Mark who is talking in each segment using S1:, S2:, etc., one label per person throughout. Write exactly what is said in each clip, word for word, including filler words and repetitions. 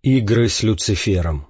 S1: Игры с Люцифером.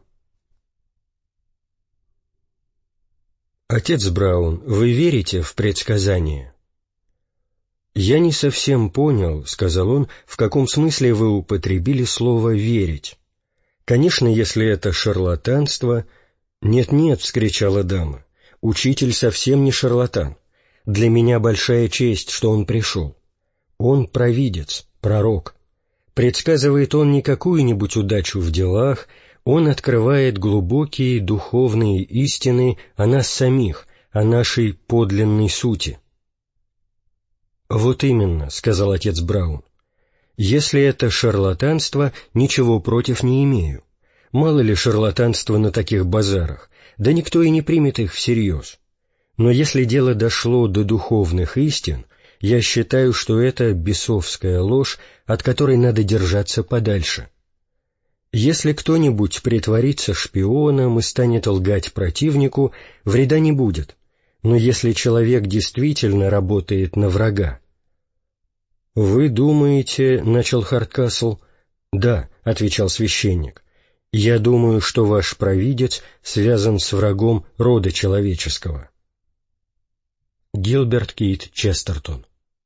S1: Отец Браун, вы верите в предсказания? «Я не совсем понял, — сказал он, — в каком смысле вы употребили слово «верить». Конечно, если это шарлатанство...» «Нет-нет, — вскричала дама, — учитель совсем не шарлатан. Для меня большая честь, что он пришел. Он провидец, пророк. Предсказывает он не какую-нибудь удачу в делах, он открывает глубокие духовные истины о нас самих, о нашей подлинной сути». «Вот именно, — сказал отец Браун. Если это шарлатанство, ничего против не имею. Мало ли шарлатанства на таких базарах, да никто и не примет их всерьез. Но если дело дошло до духовных истин, я считаю, что это бесовская ложь, от которой надо держаться подальше. Если кто-нибудь притворится шпионом и станет лгать противнику, вреда не будет. Но если человек действительно работает на врага... «Вы думаете, — начал Хардкасл. — Да, — отвечал священник, — я думаю, что ваш провидец связан с врагом рода человеческого». Гилберт Кейт Честертон.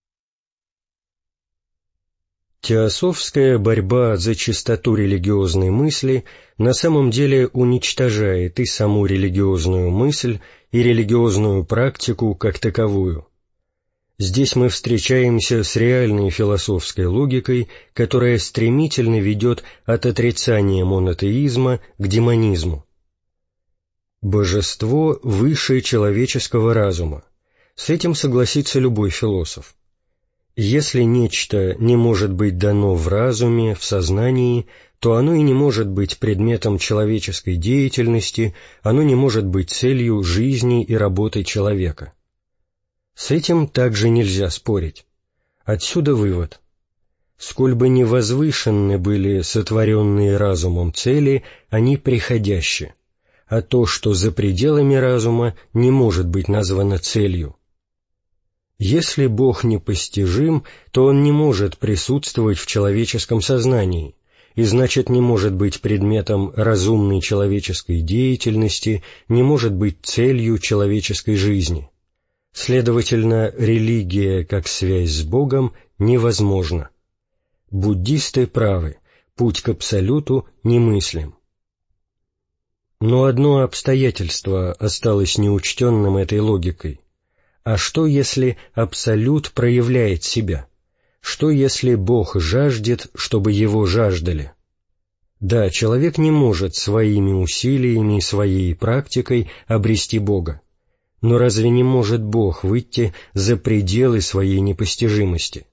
S1: Теософская борьба за чистоту религиозной мысли на самом деле уничтожает и саму религиозную мысль, и религиозную практику как таковую. Здесь мы встречаемся с реальной философской логикой, которая стремительно ведет от отрицания монотеизма к демонизму. Божество выше человеческого разума. С этим согласится любой философ. Если нечто не может быть дано в разуме, в сознании, то оно и не может быть предметом человеческой деятельности, оно не может быть целью жизни и работы человека. С этим также нельзя спорить. Отсюда вывод. Сколь бы ни возвышенны были сотворенные разумом цели, они приходящи, а то, что за пределами разума, не может быть названо целью. Если Бог непостижим, то Он не может присутствовать в человеческом сознании, и значит не может быть предметом разумной человеческой деятельности, не может быть целью человеческой жизни. Следовательно, религия как связь с Богом невозможна. Буддисты правы, путь к абсолюту немыслим. Но одно обстоятельство осталось неучтенным этой логикой. А что, если абсолют проявляет себя? Что, если Бог жаждет, чтобы его жаждали? Да, человек не может своими усилиями и своей практикой обрести Бога. Но разве не может Бог выйти за пределы своей непостижимости?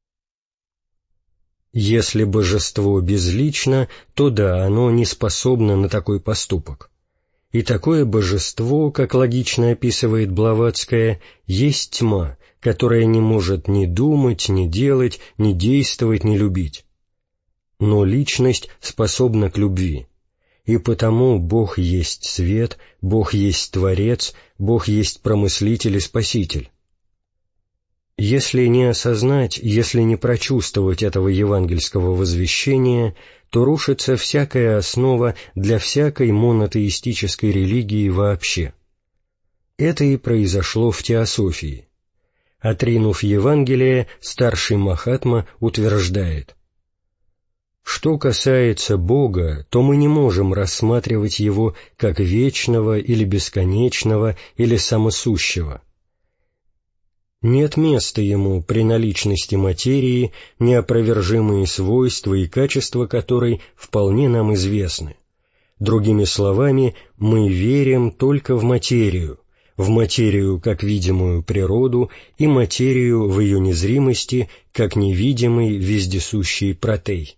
S1: Если божество безлично, то да, оно не способно на такой поступок. И такое божество, как логично описывает Блаватская, есть тьма, которая не может ни думать, ни делать, ни действовать, ни любить. Но личность способна к любви, и потому Бог есть свет, Бог есть Творец, Бог есть Промыслитель и Спаситель. Если не осознать, если не прочувствовать этого евангельского возвещения, то рушится всякая основа для всякой монотеистической религии вообще. Это и произошло в теософии. Отринув Евангелие, старший Махатма утверждает: что касается Бога, то мы не можем рассматривать Его как вечного или бесконечного или самосущего. Нет места Ему при наличности материи, неопровержимые свойства и качества которой вполне нам известны. Другими словами, мы верим только в материю, в материю как видимую природу и материю в ее незримости как невидимый вездесущий протей.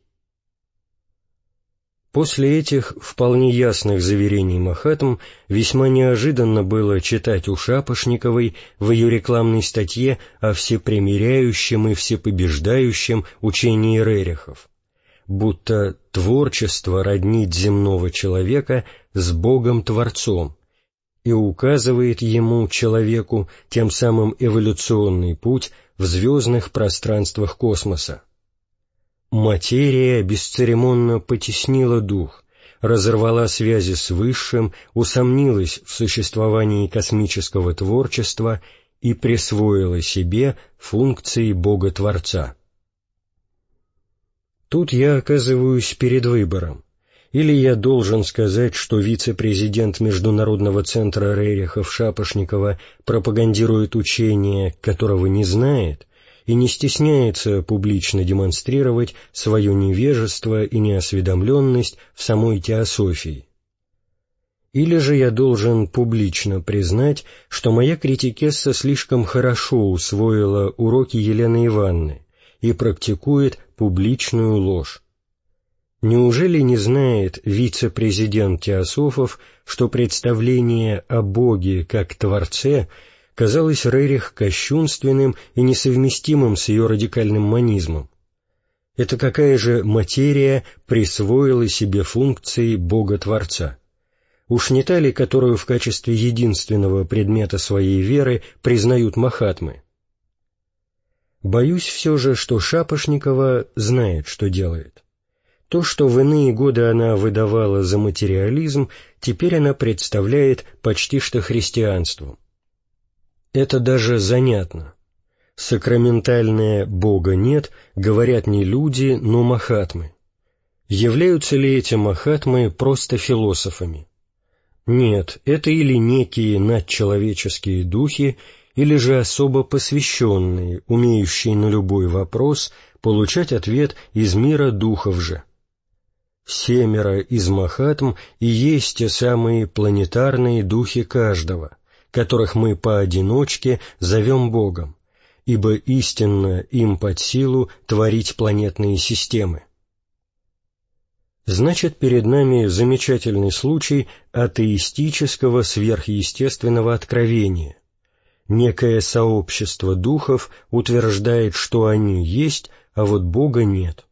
S1: После этих вполне ясных заверений Махатм весьма неожиданно было читать у Шапошниковой в ее рекламной статье о всепримиряющем и всепобеждающем учении Рерихов, будто творчество роднит земного человека с Богом-творцом и указывает ему, человеку, тем самым эволюционный путь в звездных пространствах космоса. Материя бесцеремонно потеснила дух, разорвала связи с Высшим, усомнилась в существовании космического творчества и присвоила себе функции Бога-Творца. Тут я оказываюсь перед выбором. Или я должен сказать, что вице-президент Международного центра Рерихов-Шапошникова пропагандирует учение, которого не знает, и не стесняется публично демонстрировать свое невежество и неосведомленность в самой теософии. Или же я должен публично признать, что моя критикесса слишком хорошо усвоила уроки Елены Ивановны и практикует публичную ложь. Неужели не знает вице-президент теософов, что представление о Боге как Творце казалось Рерих кощунственным и несовместимым с ее радикальным монизмом? Это какая же материя присвоила себе функции Бога-Творца? Уж не та ли, которую в качестве единственного предмета своей веры признают махатмы? Боюсь все же, что Шапошникова знает, что делает. То, что в иные годы она выдавала за материализм, теперь она представляет почти что христианством. Это даже занятно. Сакраментальное «Бога нет» говорят не люди, но махатмы. Являются ли эти махатмы просто философами? Нет, это или некие надчеловеческие духи, или же особо посвященные, умеющие на любой вопрос получать ответ из мира духов же. Семеро из махатм и есть те самые планетарные духи каждого, которых мы поодиночке зовем Богом, ибо истинно им под силу творить планетные системы. Значит, перед нами замечательный случай атеистического сверхъестественного откровения. Некое сообщество духов утверждает, что они есть, а вот Бога нет.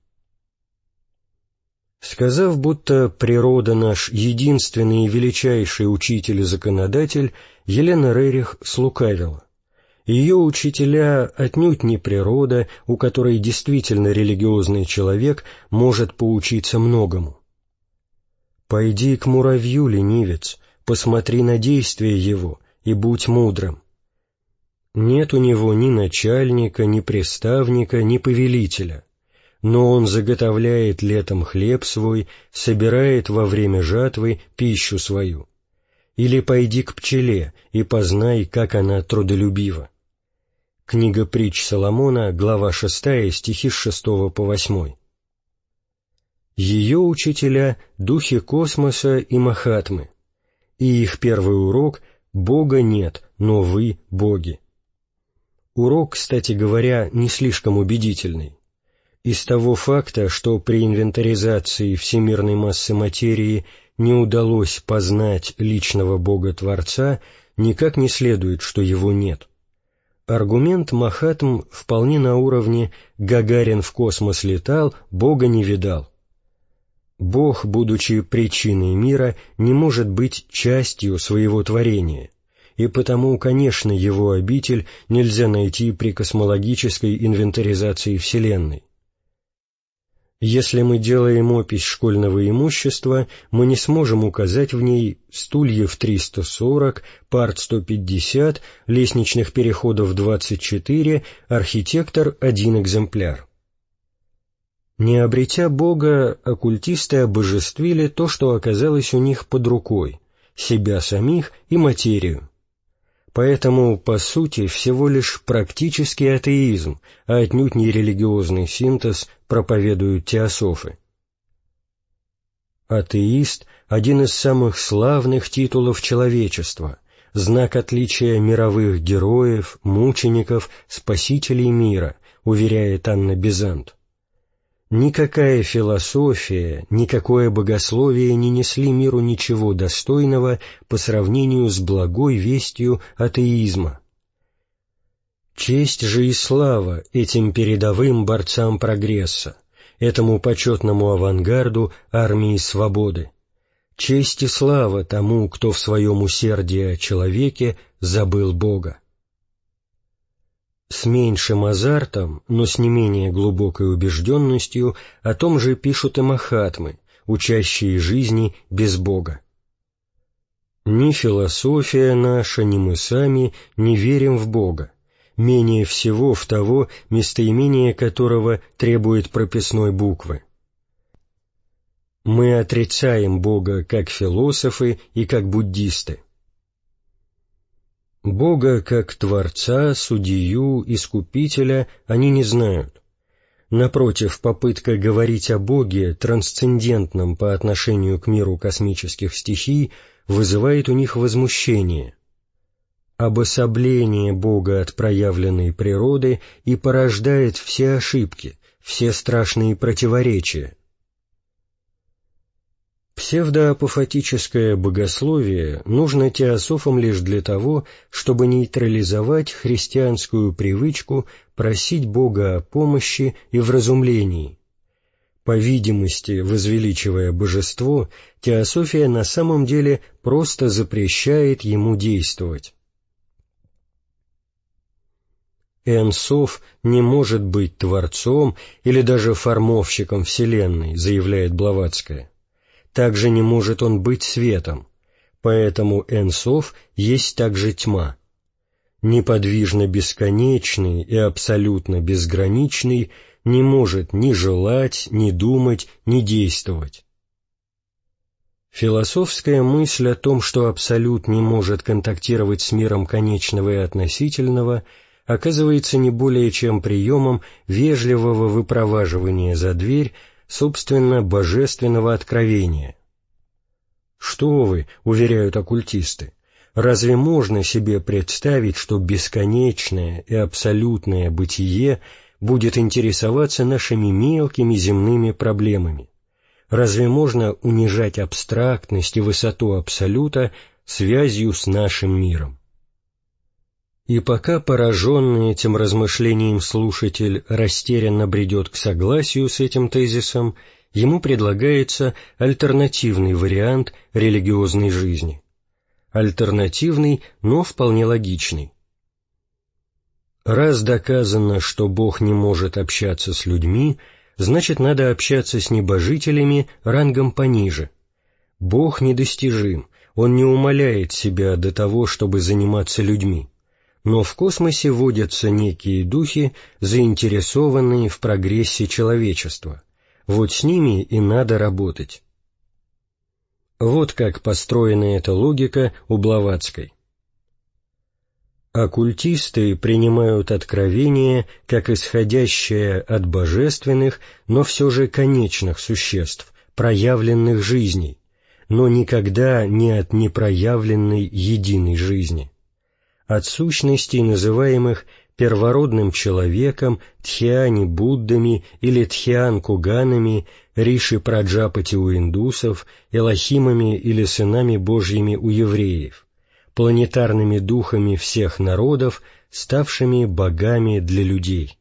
S1: Сказав, будто природа наш единственный и величайший учитель и законодатель, Елена Рерих слукавила. Ее учителя отнюдь не природа, у которой действительно религиозный человек может поучиться многому. «Пойди к муравью, ленивец, посмотри на действия его и будь мудрым. Нет у него ни начальника, ни приставника, ни повелителя. Но он заготовляет летом хлеб свой, собирает во время жатвы пищу свою. Или пойди к пчеле и познай, как она трудолюбива». Книга притч Соломона, глава шестая, стихи с шестого по восьмой. Ее учителя — духи космоса и махатмы, и их первый урок — «Бога нет, но вы — боги». Урок, кстати говоря, не слишком убедительный. Из того факта, что при инвентаризации всемирной массы материи не удалось познать личного Бога-Творца, никак не следует, что его нет. Аргумент махатм вполне на уровне «Гагарин в космос летал, Бога не видал». Бог, будучи причиной мира, не может быть частью своего творения, и потому, конечно, его обитель нельзя найти при космологической инвентаризации Вселенной. Если мы делаем опись школьного имущества, мы не сможем указать в ней стульев триста сорок, парт сто пятьдесят, лестничных переходов двадцать четыре, архитектор — один экземпляр. Не обретя Бога, оккультисты обожествили то, что оказалось у них под рукой — себя самих и материю. Поэтому, по сути, всего лишь практический атеизм, а отнюдь не религиозный синтез проповедуют теософы. Атеист — один из самых славных титулов человечества, знак отличия мировых героев, мучеников, спасителей мира, уверяет Анна Бизант. Никакая философия, никакое богословие не несли миру ничего достойного по сравнению с благой вестью атеизма. Честь же и слава этим передовым борцам прогресса, этому почетному авангарду армии свободы. Честь и слава тому, кто в своем усердии о человеке забыл Бога. С меньшим азартом, но с не менее глубокой убежденностью о том же пишут и махатмы, учащие жизни без Бога. Ни философия наша, ни мы сами не верим в Бога, менее всего в того, местоимение которого требует прописной буквы. Мы отрицаем Бога как философы и как буддисты. Бога как Творца, Судью, Искупителя они не знают. Напротив, попытка говорить о Боге, трансцендентном по отношению к миру космических стихий, вызывает у них возмущение. Обособление Бога от проявленной природы и порождает все ошибки, все страшные противоречия. Псевдоапофатическое богословие нужно теософам лишь для того, чтобы нейтрализовать христианскую привычку просить Бога о помощи и вразумлении. По видимости, возвеличивая божество, теософия на самом деле просто запрещает ему действовать. Эн Соф не может быть творцом или даже формовщиком Вселенной, заявляет Блаватская. Также не может он быть светом, поэтому Эн Соф есть также тьма. Неподвижно бесконечный и абсолютно безграничный не может ни желать, ни думать, ни действовать. Философская мысль о том, что абсолют не может контактировать с миром конечного и относительного, оказывается не более чем приемом вежливого выпроваживания за дверь, собственно, божественного откровения. Что вы, уверяют оккультисты, разве можно себе представить, что бесконечное и абсолютное бытие будет интересоваться нашими мелкими земными проблемами? Разве можно унижать абстрактность и высоту абсолюта связью с нашим миром? И пока пораженный этим размышлением слушатель растерянно бредет к согласию с этим тезисом, ему предлагается альтернативный вариант религиозной жизни. Альтернативный, но вполне логичный. Раз доказано, что Бог не может общаться с людьми, значит, надо общаться с небожителями рангом пониже. Бог недостижим, Он не умаляет себя до того, чтобы заниматься людьми. Но в космосе водятся некие духи, заинтересованные в прогрессе человечества. Вот с ними и надо работать. Вот как построена эта логика у Блаватской. Оккультисты принимают откровение как исходящее от божественных, но все же конечных существ, проявленных жизней, но никогда не от непроявленной единой жизни. От сущностей, называемых первородным человеком, тхьяни-буддами или тхьян-куганами, риши-праджапати у индусов, элохимами или сынами божьими у евреев, планетарными духами всех народов, ставшими богами для людей.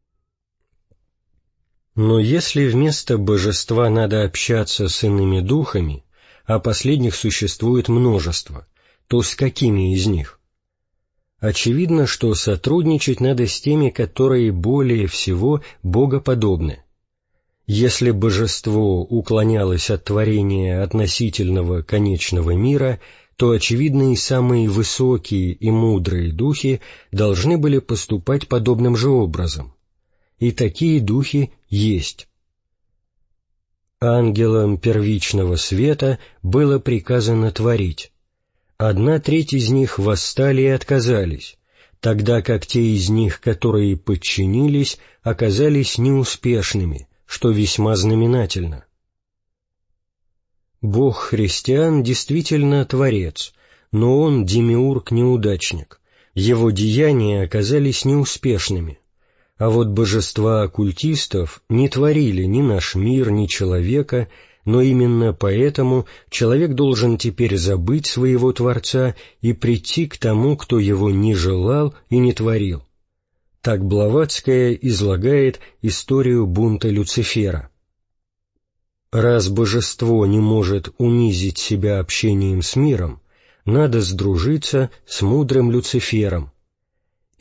S1: Но если вместо божества надо общаться с иными духами, а последних существует множество, то с какими из них? Очевидно, что сотрудничать надо с теми, которые более всего богоподобны. Если божество уклонялось от творения относительного конечного мира, то, очевидно, и самые высокие и мудрые духи должны были поступать подобным же образом. И такие духи есть. Ангелам первичного света было приказано творить. Одна треть из них восстали и отказались, тогда как те из них, которые подчинились, оказались неуспешными, что весьма знаменательно. Бог христиан действительно творец, но он демиург-неудачник, его деяния оказались неуспешными, а вот божества оккультистов не творили ни наш мир, ни человека, но именно поэтому человек должен теперь забыть своего Творца и прийти к тому, кто его не желал и не творил. Так Блаватская излагает историю бунта Люцифера. Раз божество не может унизить себя общением с миром, надо сдружиться с мудрым Люцифером.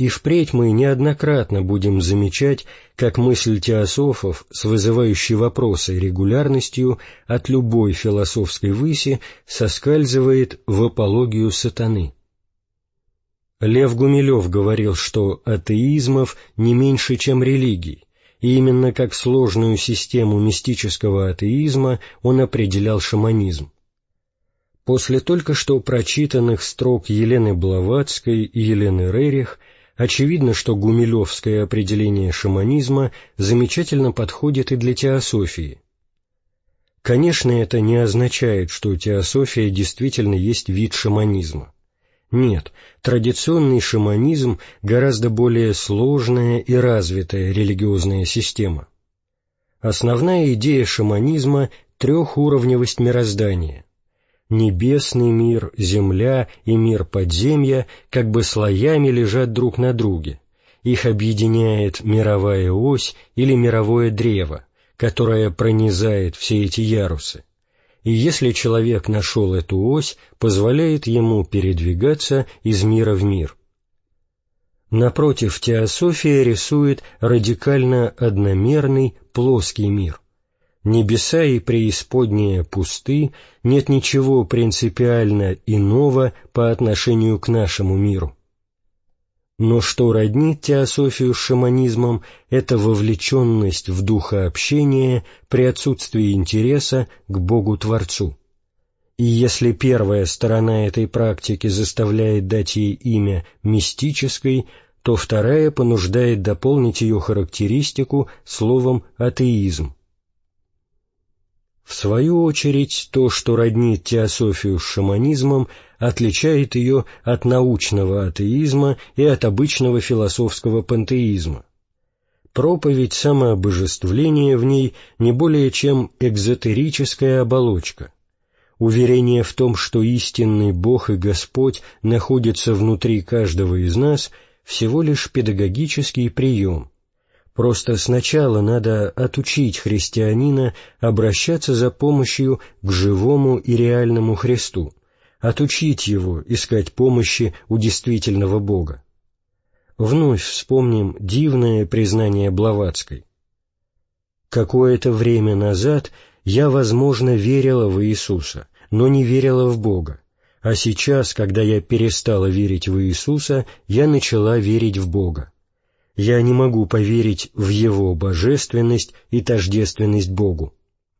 S1: И впредь мы неоднократно будем замечать, как мысль теософов с вызывающей вопросы регулярностью от любой философской выси соскальзывает в апологию сатаны. Лев Гумилев говорил, что атеизмов не меньше, чем религий, и именно как сложную систему мистического атеизма он определял шаманизм. После только что прочитанных строк Елены Блаватской и Елены Рерих очевидно, что гумилевское определение шаманизма замечательно подходит и для теософии. Конечно, это не означает, что теософия действительно есть вид шаманизма. Нет, традиционный шаманизм гораздо более сложная и развитая религиозная система. Основная идея шаманизма – трехуровневость мироздания. Небесный мир, земля и мир подземья как бы слоями лежат друг на друге. Их объединяет мировая ось или мировое древо, которое пронизает все эти ярусы. И если человек нашел эту ось, позволяет ему передвигаться из мира в мир. Напротив, теософия рисует радикально одномерный, плоский мир. Небеса и преисподняя пусты, нет ничего принципиально иного по отношению к нашему миру. Но что роднит теософию с шаманизмом, это вовлеченность в духообщение при отсутствии интереса к Богу-Творцу. И если первая сторона этой практики заставляет дать ей имя мистической, то вторая понуждает дополнить ее характеристику словом «атеизм». В свою очередь, то, что роднит теософию с шаманизмом, отличает ее от научного атеизма и от обычного философского пантеизма. Проповедь самообожествления в ней не более чем экзотерическая оболочка. Уверение в том, что истинный Бог и Господь находятся внутри каждого из нас, всего лишь педагогический прием. Просто сначала надо отучить христианина обращаться за помощью к живому и реальному Христу, отучить его искать помощи у действительного Бога. Вновь вспомним дивное признание Блаватской. «Какое-то время назад я, возможно, верила в Иисуса, но не верила в Бога, а сейчас, когда я перестала верить в Иисуса, я начала верить в Бога. Я не могу поверить в Его божественность и тождественность Богу».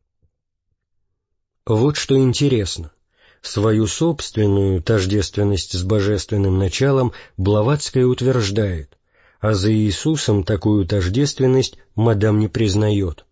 S1: Вот что интересно. Свою собственную тождественность с божественным началом Блаватская утверждает, а за Иисусом такую тождественность мадам не признает.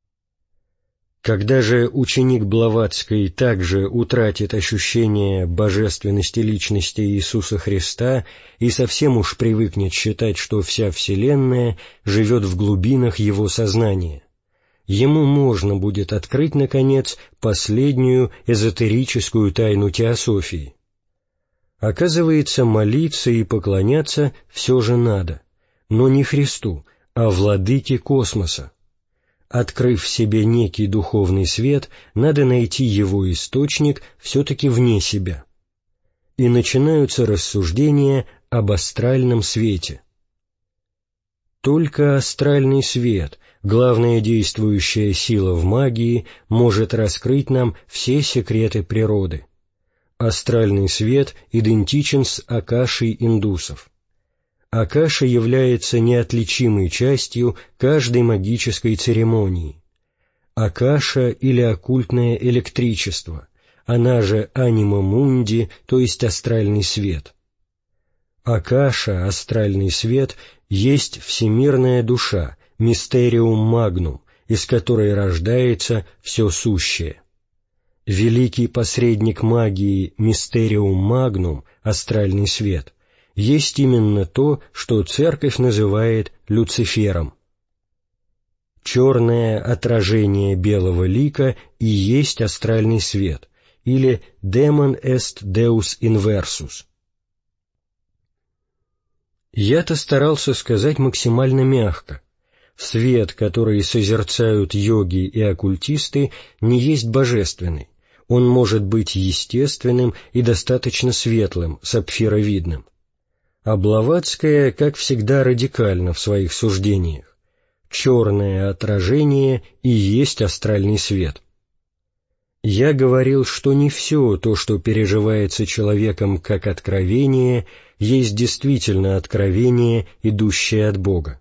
S1: Когда же ученик Блаватской также утратит ощущение божественности личности Иисуса Христа и совсем уж привыкнет считать, что вся Вселенная живет в глубинах его сознания, ему можно будет открыть, наконец, последнюю эзотерическую тайну теософии. Оказывается, молиться и поклоняться все же надо, но не Христу, а владыке космоса. Открыв в себе некий духовный свет, надо найти его источник все-таки вне себя. И начинаются рассуждения об астральном свете. Только астральный свет, главная действующая сила в магии, может раскрыть нам все секреты природы. Астральный свет идентичен с акашей индусов. Акаша является неотличимой частью каждой магической церемонии. Акаша или оккультное электричество, она же анима мунди, то есть астральный свет. Акаша, астральный свет, есть всемирная душа, мистериум магнум, из которой рождается все сущее. Великий посредник магии, мистериум магнум, астральный свет, есть именно то, что Церковь называет Люцифером. Черное отражение белого лика и есть астральный свет, или «demon est deus inversus». Я-то старался сказать максимально мягко. Свет, который созерцают йоги и оккультисты, не есть божественный. Он может быть естественным и достаточно светлым, сапфировидным. А Блаватская, как всегда, радикальна в своих суждениях. Черное отражение и есть астральный свет. Я говорил, что не все то, что переживается человеком как откровение, есть действительно откровение, идущее от Бога.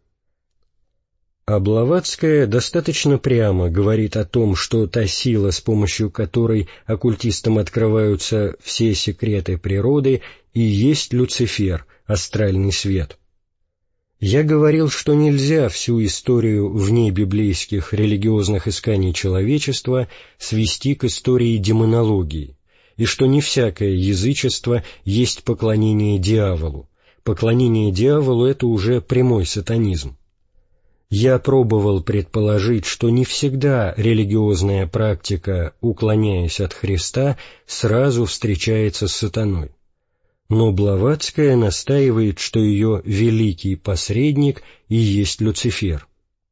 S1: А Блаватская достаточно прямо говорит о том, что та сила, с помощью которой оккультистам открываются все секреты природы, и есть Люцифер, астральный свет. Я говорил, что нельзя всю историю внебиблейских религиозных исканий человечества свести к истории демонологии, и что не всякое язычество есть поклонение дьяволу. Поклонение дьяволу — это уже прямой сатанизм. Я пробовал предположить, что не всегда религиозная практика, уклоняясь от Христа, сразу встречается с сатаной. Но Блаватская настаивает, что ее великий посредник и есть Люцифер.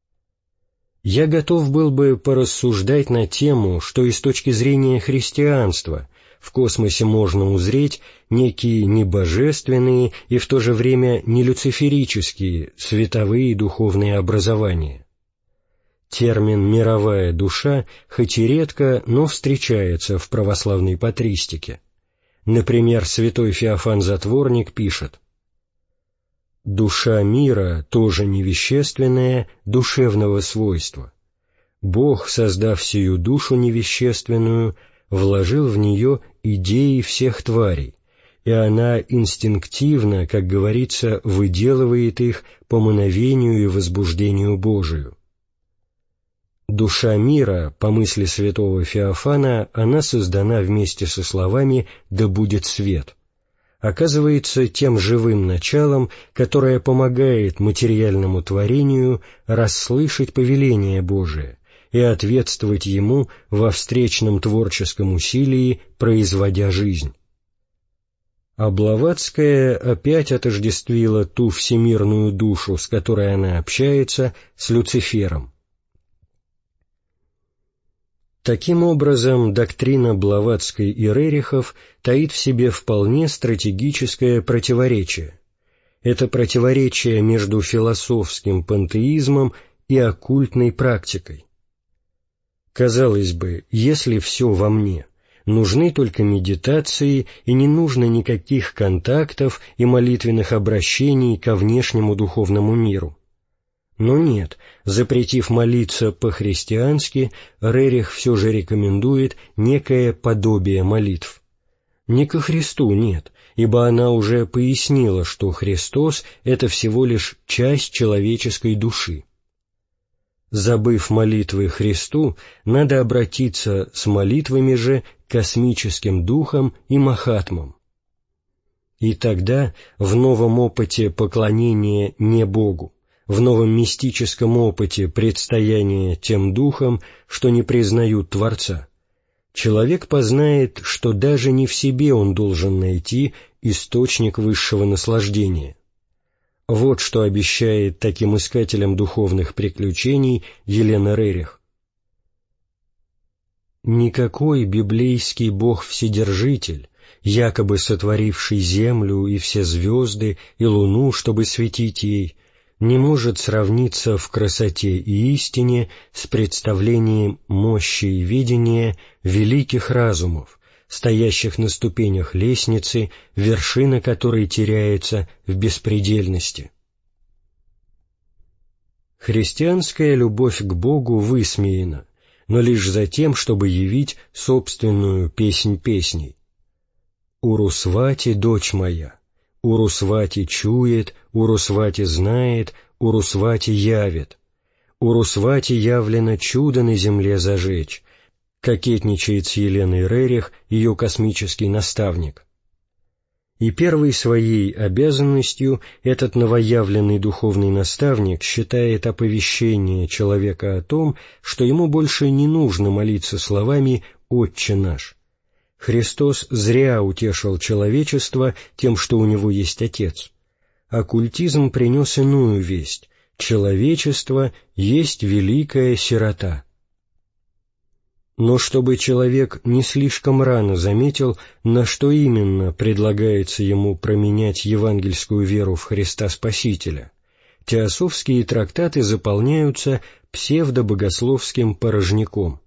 S1: Я готов был бы порассуждать на тему, что и с точки зрения христианства в космосе можно узреть некие небожественные и в то же время нелюциферические световые духовные образования. Термин «мировая душа» хоть и редко, но встречается в православной патристике. Например, святой Феофан Затворник пишет: «Душа мира, тоже невещественная, душевного свойства. Бог, создав сию душу невещественную, вложил в нее идеи всех тварей, и она инстинктивно, как говорится, выделывает их по мановению и возбуждению Божию. Душа мира, по мысли святого Феофана, она создана вместе со словами «да будет свет», оказывается тем живым началом, которое помогает материальному творению расслышать повеление Божие и ответствовать ему во встречном творческом усилии, производя жизнь. А Блаватская опять отождествила ту всемирную душу, с которой она общается, с Люцифером. Таким образом, доктрина Блаватской и Рерихов таит в себе вполне стратегическое противоречие. Это противоречие между философским пантеизмом и оккультной практикой. Казалось бы, если все во мне, нужны только медитации и не нужно никаких контактов и молитвенных обращений ко внешнему духовному миру. Но нет, запретив молиться по-христиански, Рерих все же рекомендует некое подобие молитв. Не ко Христу, нет, ибо она уже пояснила, что Христос — это всего лишь часть человеческой души. Забыв молитвы Христу, надо обратиться с молитвами же к космическим духам и махатмам. И тогда в новом опыте поклонения не Богу, в новом мистическом опыте предстояния тем духам, что не признают Творца, человек познает, что даже не в себе он должен найти источник высшего наслаждения. Вот что обещает таким искателям духовных приключений Елена Рерих. «Никакой библейский Бог-Вседержитель, якобы сотворивший землю и все звезды и луну, чтобы светить ей, не может сравниться в красоте и истине с представлением мощи и видения великих разумов, стоящих на ступенях лестницы, вершина которой теряется в беспредельности». Христианская любовь к Богу высмеяна, но лишь за тем, чтобы явить собственную песнь песней. «Урусвати, дочь моя, Урусвати чует, Урусвати знает, Урусвати явит. Урусвати явлено чудо на земле зажечь», кокетничает с Еленой Рерих ее космический наставник. И первой своей обязанностью этот новоявленный духовный наставник считает оповещение человека о том, что ему больше не нужно молиться словами «Отче наш». Христос зря утешил человечество тем, что у него есть Отец. Оккультизм принес иную весть: человечество есть великая сирота. но чтобы человек не слишком рано заметил, на что именно предлагается ему променять евангельскую веру в Христа Спасителя, теософские трактаты заполняются псевдобогословским порожняком.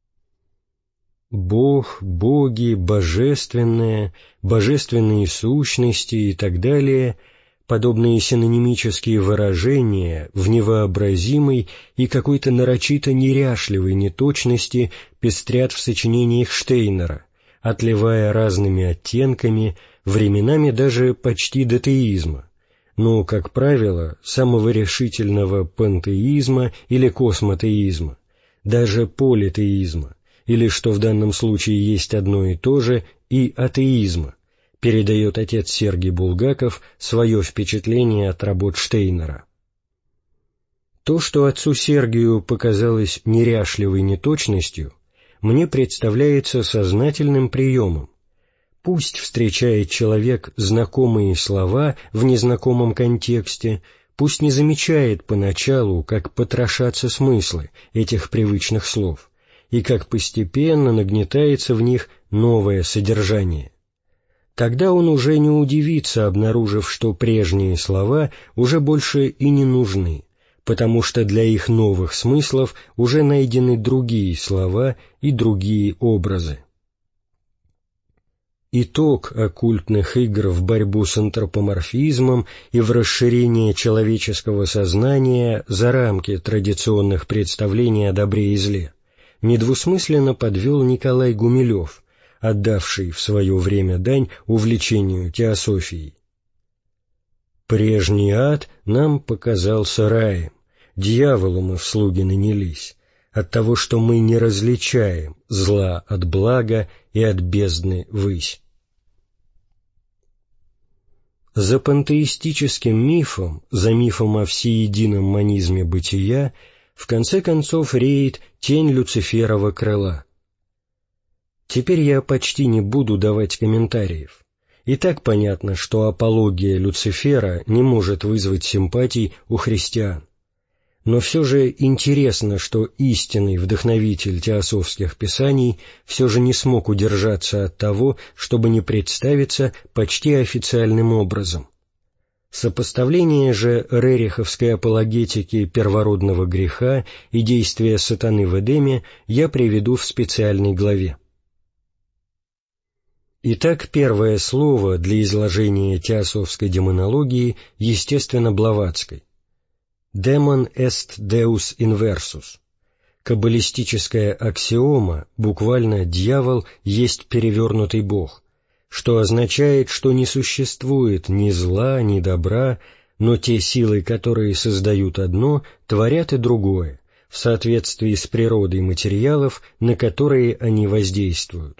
S1: Бог, боги, божественное, божественные сущности и так далее — подобные синонимические выражения в невообразимой и какой-то нарочито неряшливой неточности пестрят в сочинениях Штейнера, отливая разными оттенками, временами даже почти до теизма, но, как правило, самого решительного пантеизма или космотеизма, даже политеизма, или, что в данном случае есть одно и то же, и атеизма, передает отец Сергий Булгаков свое впечатление от работ Штейнера. То, что отцу Сергию показалось неряшливой неточностью, мне представляется сознательным приемом. Пусть встречает человек знакомые слова в незнакомом контексте, пусть не замечает поначалу, как потрошатся смыслы этих привычных слов, и как постепенно нагнетается в них новое содержание. Тогда он уже не удивится, обнаружив, что прежние слова уже больше и не нужны, потому что для их новых смыслов уже найдены другие слова и другие образы. Итог оккультных игр в борьбу с антропоморфизмом и в расширение человеческого сознания за рамки традиционных представлений о добре и зле недвусмысленно подвел Николай Гумилев, отдавший в свое время дань увлечению теософией. «Прежний ад нам показался раем, дьяволу мы в слуги нанялись, от того, что мы не различаем зла от блага и от бездны высь». За пантеистическим мифом, за мифом о всеедином монизме бытия, в конце концов реет тень Люциферова крыла. Теперь я почти не буду давать комментариев. И так понятно, что апология Люцифера не может вызвать симпатий у христиан. Но все же интересно, что истинный вдохновитель теософских писаний все же не смог удержаться от того, чтобы не представиться почти официальным образом. Сопоставление же рериховской апологетики первородного греха и действия сатаны в Эдеме я приведу в специальной главе. Итак, первое слово для изложения теософской демонологии, естественно, Блаватской. «Демон est deus inversus». Каббалистическая аксиома, буквально «дьявол есть перевернутый бог», что означает, что не существует ни зла, ни добра, но те силы, которые создают одно, творят и другое, в соответствии с природой материалов, на которые они воздействуют.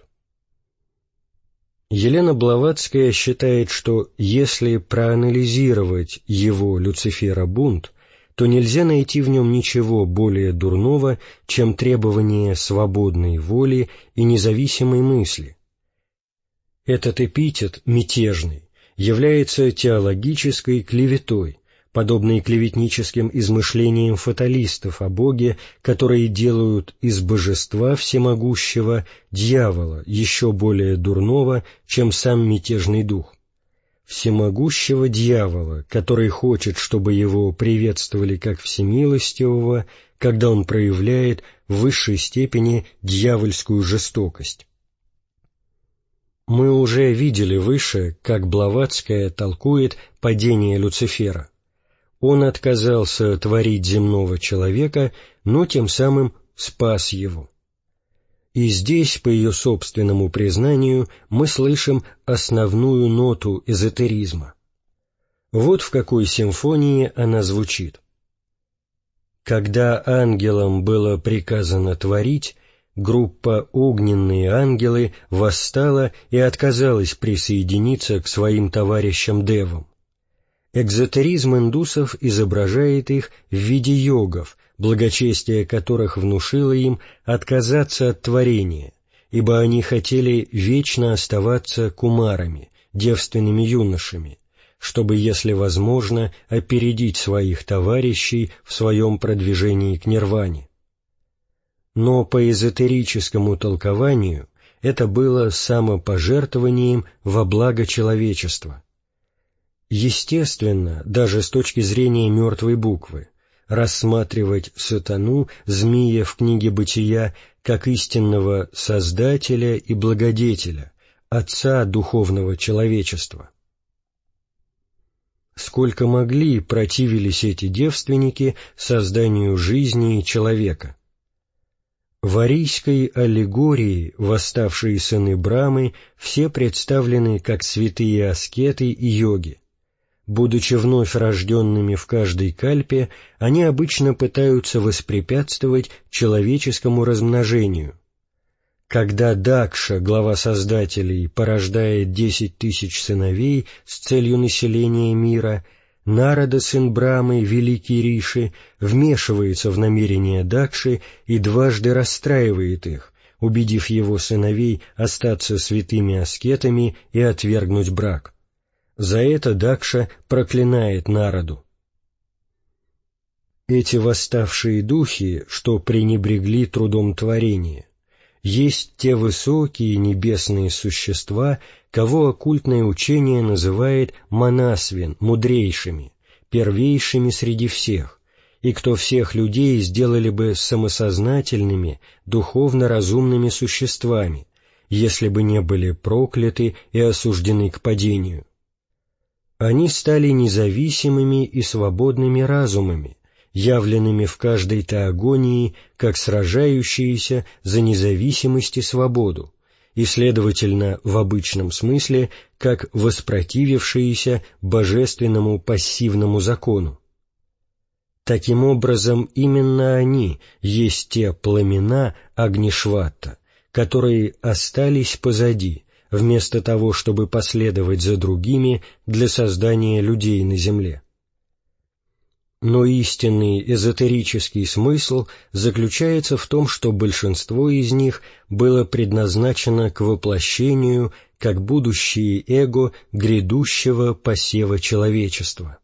S1: Елена Блаватская считает, что если проанализировать его, Люцифера, бунт, то нельзя найти в нем ничего более дурного, чем требование свободной воли и независимой мысли. Этот эпитет «мятежный» является теологической клеветой, подобной клеветническим измышлениям фаталистов о Боге, которые делают из божества всемогущего дьявола еще более дурного, чем сам мятежный дух. Всемогущего дьявола, который хочет, чтобы его приветствовали как всемилостивого, когда он проявляет в высшей степени дьявольскую жестокость. Мы уже видели выше, как Блаватская толкует падение Люцифера. Он отказался творить земного человека, но тем самым спас его. И здесь, по ее собственному признанию, мы слышим основную ноту эзотеризма. Вот в какой симфонии она звучит. Когда ангелам было приказано творить, группа «Огненные ангелы» восстала и отказалась присоединиться к своим товарищам-девам. Экзотеризм индусов изображает их в виде йогов, благочестие которых внушило им отказаться от творения, ибо они хотели вечно оставаться кумарами, девственными юношами, чтобы, если возможно, опередить своих товарищей в своем продвижении к нирване. но по эзотерическому толкованию это было самопожертвованием во благо человечества. Естественно, даже с точки зрения мертвой буквы, рассматривать сатану, змея в книге Бытия, как истинного Создателя и Благодетеля, Отца духовного человечества. Сколько могли, противились эти девственники созданию жизни и человека. В арийской аллегории восставшие сыны Брамы все представлены как святые аскеты и йоги. Будучи вновь рожденными в каждой кальпе, они обычно пытаются воспрепятствовать человеческому размножению. Когда Дакша, глава создателей, порождает десять тысяч сыновей с целью населения мира, Нарада, сын Брамы, великий Риши, вмешивается в намерения Дакши и дважды расстраивает их, убедив его сыновей остаться святыми аскетами и отвергнуть брак. За это Дакша проклинает Нараду. Эти восставшие духи, что пренебрегли трудом творения, есть те высокие небесные существа, кого оккультное учение называет манасвин, мудрейшими, первейшими среди всех, и кто всех людей сделали бы самосознательными, духовно разумными существами, если бы не были прокляты и осуждены к падению. Они стали независимыми и свободными разумами, явленными в каждой теогонии как сражающиеся за независимость и свободу, и, следовательно, в обычном смысле, как воспротивившиеся божественному пассивному закону. Таким образом, именно они есть те пламена Агнишватта, которые остались позади, вместо того, чтобы последовать за другими для создания людей на земле. Но истинный эзотерический смысл заключается в том, что большинство из них было предназначено к воплощению как будущее эго грядущего посева человечества.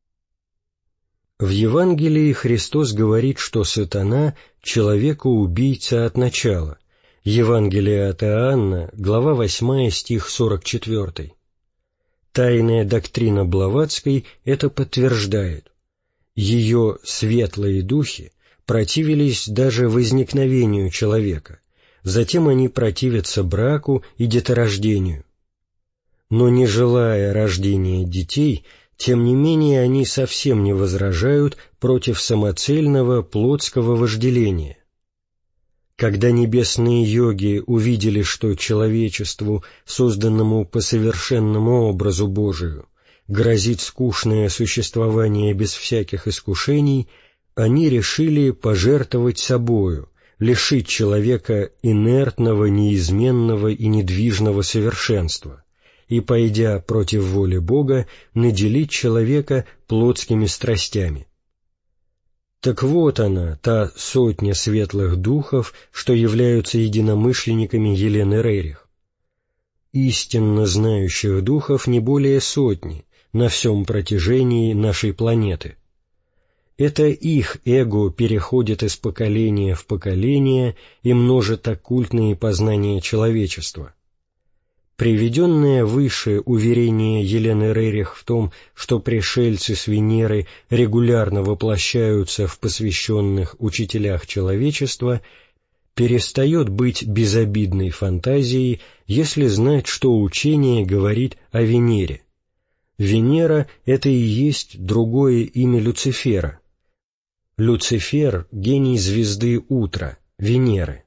S1: В Евангелии Христос говорит, что сатана — человека-убийца от начала. Евангелие от Иоанна, глава восьмая, стих сорок четвёртый. Тайная доктрина Блаватской это подтверждает. Ее светлые духи противились даже возникновению человека, затем они противятся браку и деторождению. Но не желая рождения детей, тем не менее они совсем не возражают против самоцельного плотского вожделения. Когда небесные йоги увидели, что человечеству, созданному по совершенному образу Божию, грозит скучное существование без всяких искушений, они решили пожертвовать собою, лишить человека инертного, неизменного и недвижного совершенства и, пойдя против воли Бога, наделить человека плотскими страстями. Так вот она, та сотня светлых духов, что являются единомышленниками Елены Рерих. Истинно знающих духов не более сотни на всем протяжении нашей планеты. Это их эго переходит из поколения в поколение и множит оккультные познания человечества. Приведенное выше уверение Елены Рерих в том, что пришельцы с Венеры регулярно воплощаются в посвященных учителях человечества, перестает быть безобидной фантазией, если знать, что учение говорит о Венере. Венера — это и есть другое имя Люцифера. Люцифер — гений звезды утра, Венеры.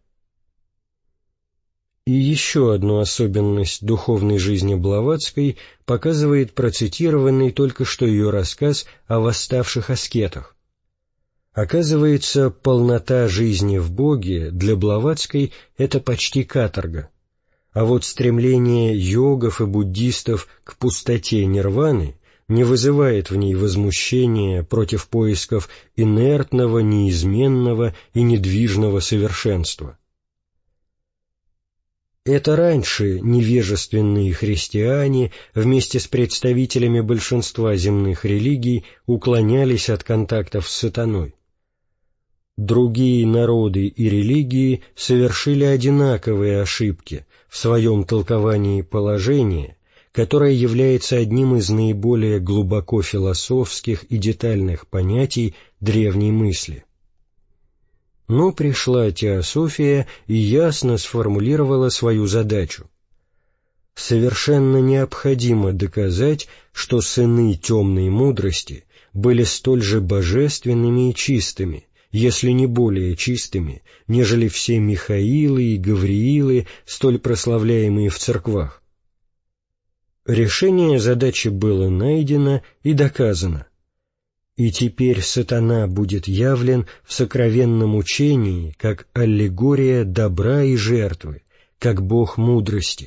S1: И еще одну особенность духовной жизни Блаватской показывает процитированный только что ее рассказ о восставших аскетах. Оказывается, полнота жизни в Боге для Блаватской — это почти каторга, а вот стремление йогов и буддистов к пустоте нирваны не вызывает в ней возмущения против поисков инертного, неизменного и недвижного совершенства. Это раньше невежественные христиане вместе с представителями большинства земных религий уклонялись от контактов с сатаной. Другие народы и религии совершили одинаковые ошибки в своем толковании положения, которое является одним из наиболее глубоко философских и детальных понятий древней мысли. Но пришла теософия и ясно сформулировала свою задачу. Совершенно необходимо доказать, что сыны темной мудрости были столь же божественными и чистыми, если не более чистыми, нежели все Михаилы и Гавриилы, столь прославляемые в церквах. Решение задачи было найдено и доказано. И теперь сатана будет явлен в сокровенном учении, как аллегория добра и жертвы, как бог мудрости.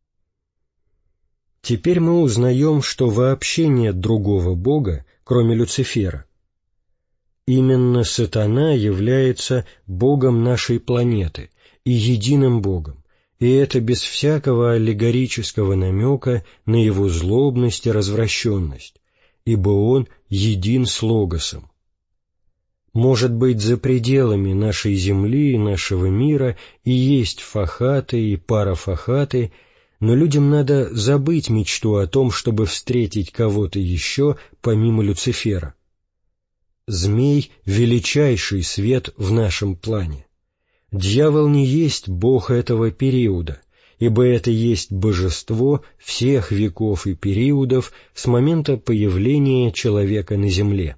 S1: Теперь мы узнаем, что вообще нет другого бога, кроме Люцифера. Именно сатана является богом нашей планеты и единым богом, и это без всякого аллегорического намека на его злобность и развращенность, ибо он един с Логосом. Может быть, за пределами нашей земли и нашего мира и есть фахаты и парафахаты, но людям надо забыть мечту о том, чтобы встретить кого-то еще помимо Люцифера. Змей — величайший свет в нашем плане. Дьявол не есть бог этого периода, ибо это есть божество всех веков и периодов с момента появления человека на земле.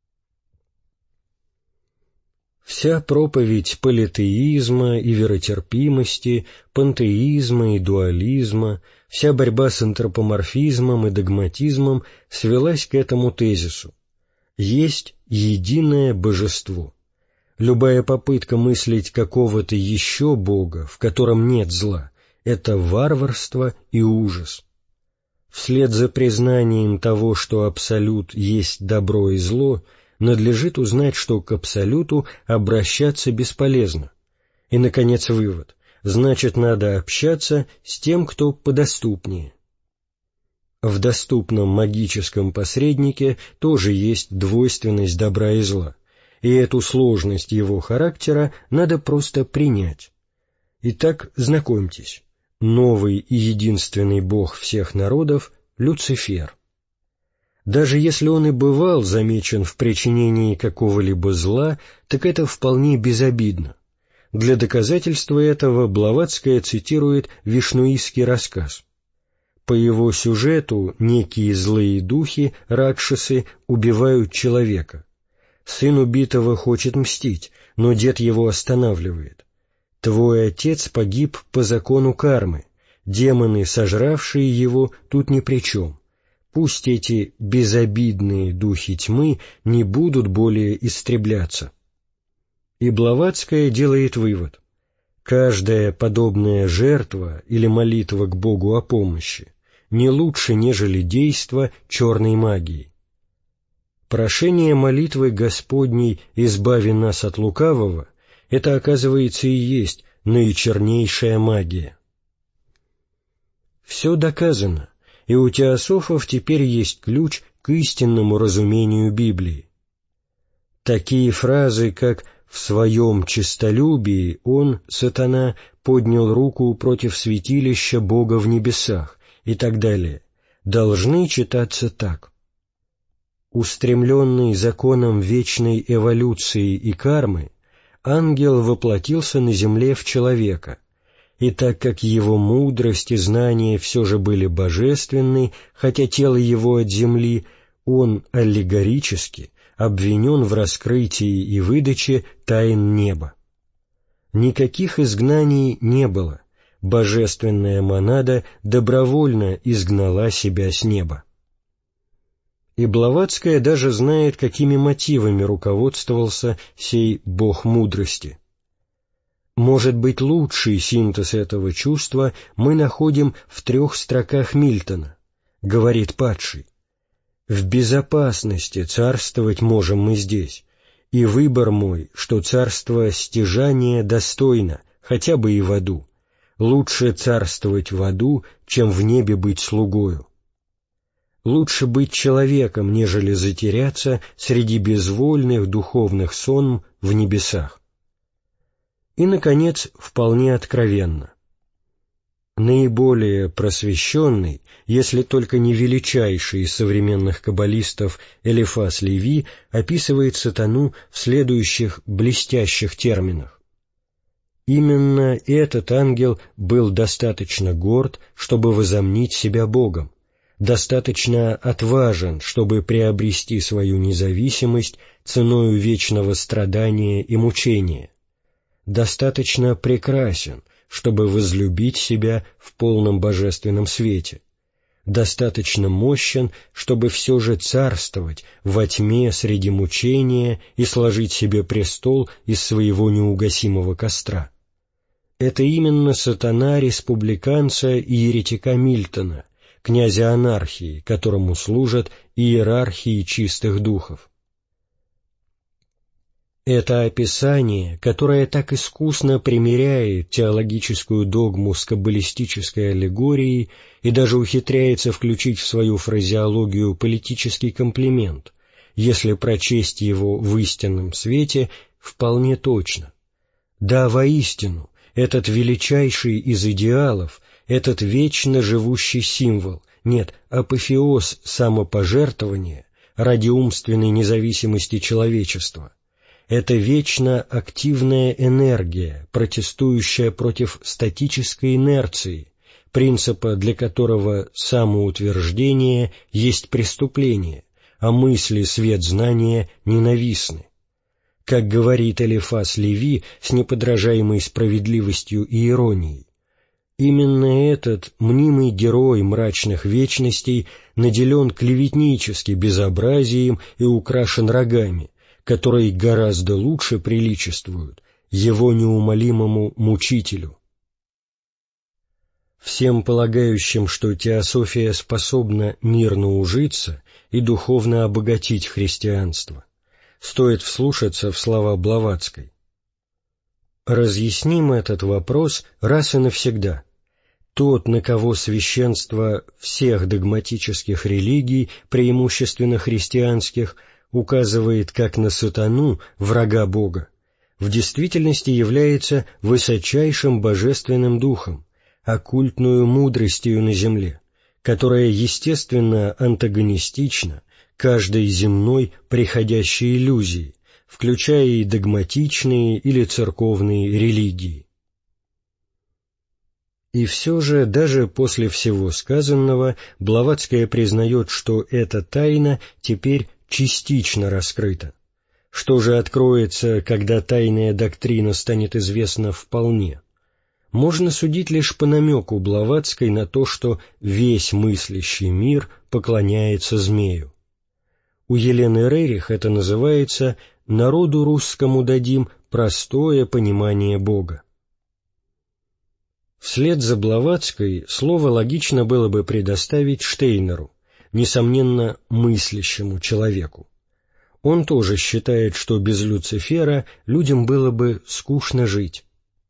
S1: Вся проповедь политеизма и веротерпимости, пантеизма и дуализма, вся борьба с антропоморфизмом и догматизмом свелась к этому тезису. Есть единое божество. Любая попытка мыслить какого-то еще бога, в котором нет зла, это варварство и ужас. Вслед за признанием того, что абсолют есть добро и зло, надлежит узнать, что к абсолюту обращаться бесполезно. И, наконец, вывод. Значит, надо общаться с тем, кто подоступнее. В доступном магическом посреднике тоже есть двойственность добра и зла, и эту сложность его характера надо просто принять. Итак, знакомьтесь, новый и единственный бог всех народов — Люцифер. Даже если он и бывал замечен в причинении какого-либо зла, так это вполне безобидно. Для доказательства этого Блаватская цитирует вишнуистский рассказ. По его сюжету некие злые духи, ракшасы, убивают человека. Сын убитого хочет мстить, но дед его останавливает. Твой отец погиб по закону кармы, демоны, сожравшие его, тут ни при чем. Пусть эти безобидные духи тьмы не будут более истребляться. И Блаватская делает вывод. Каждая подобная жертва или молитва к Богу о помощи не лучше, нежели действо черной магии. Прошение молитвы Господней «Избави нас от лукавого» — это, оказывается, и есть наичернейшая магия. Все доказано, и у теософов теперь есть ключ к истинному разумению Библии. Такие фразы, как «в своем честолюбии он, сатана, поднял руку против святилища Бога в небесах» и так далее, должны читаться так. Устремленный законом вечной эволюции и кармы, ангел воплотился на земле в человека, и так как его мудрость и знания все же были божественны, хотя тело его от земли, он аллегорически обвинен в раскрытии и выдаче тайн неба. Никаких изгнаний не было, божественная монада добровольно изгнала себя с неба. И Блаватская даже знает, какими мотивами руководствовался сей бог мудрости. Может быть, лучший синтез этого чувства мы находим в трех строках Мильтона. Говорит падший: «В безопасности царствовать можем мы здесь, и выбор мой, что царство стяжания достойно, хотя бы и в аду. Лучше царствовать в аду, чем в небе быть слугою. Лучше быть человеком, нежели затеряться среди безвольных духовных сонм в небесах. И, наконец, вполне откровенно. Наиболее просвещенный, если только не величайший из современных каббалистов Элифаз Леви, описывает сатану в следующих блестящих терминах. Именно этот ангел был достаточно горд, чтобы возомнить себя Богом, достаточно отважен, чтобы приобрести свою независимость ценою вечного страдания и мучения, достаточно прекрасен, чтобы возлюбить себя в полном божественном свете, достаточно мощен, чтобы все же царствовать во тьме среди мучения и сложить себе престол из своего неугасимого костра. Это именно сатана республиканца и еретика Мильтона, князя анархии, которому служат иерархии чистых духов. Это описание, которое так искусно примиряет теологическую догму с каббалистической аллегорией и даже ухитряется включить в свою фразеологию политический комплимент, если прочесть его в истинном свете, вполне точно. Да, воистину, этот величайший из идеалов, этот вечно живущий символ, нет, апофеоз самопожертвования ради умственной независимости человечества, это вечно активная энергия, протестующая против статической инерции, принципа, для которого самоутверждение есть преступление, а мысли, свет знания ненавистны. Как говорит Элифаз Леви с неподражаемой справедливостью и иронией, именно этот мнимый герой мрачных вечностей наделен клеветнически безобразием и украшен рогами, которые гораздо лучше приличествуют его неумолимому мучителю. Всем полагающим, что теософия способна мирно ужиться и духовно обогатить христианство, стоит вслушаться в слова Блаватской. Разъясним этот вопрос раз и навсегда. Тот, на кого священство всех догматических религий, преимущественно христианских, указывает как на сатану, врага Бога, в действительности является высочайшим божественным духом, оккультную мудростью на земле, которая естественно антагонистична каждой земной приходящей иллюзии, включая и догматичные или церковные религии. И все же, даже после всего сказанного, Блаватская признает, что эта тайна теперь частично раскрыта. Что же откроется, когда тайная доктрина станет известна вполне? Можно судить лишь по намеку Блаватской на то, что весь мыслящий мир поклоняется змею. У Елены Рерих это называется «народу русскому дадим простое понимание Бога». Вслед за Блаватской слово логично было бы предоставить Штейнеру, несомненно, мыслящему человеку. Он тоже считает, что без Люцифера людям было бы скучно жить.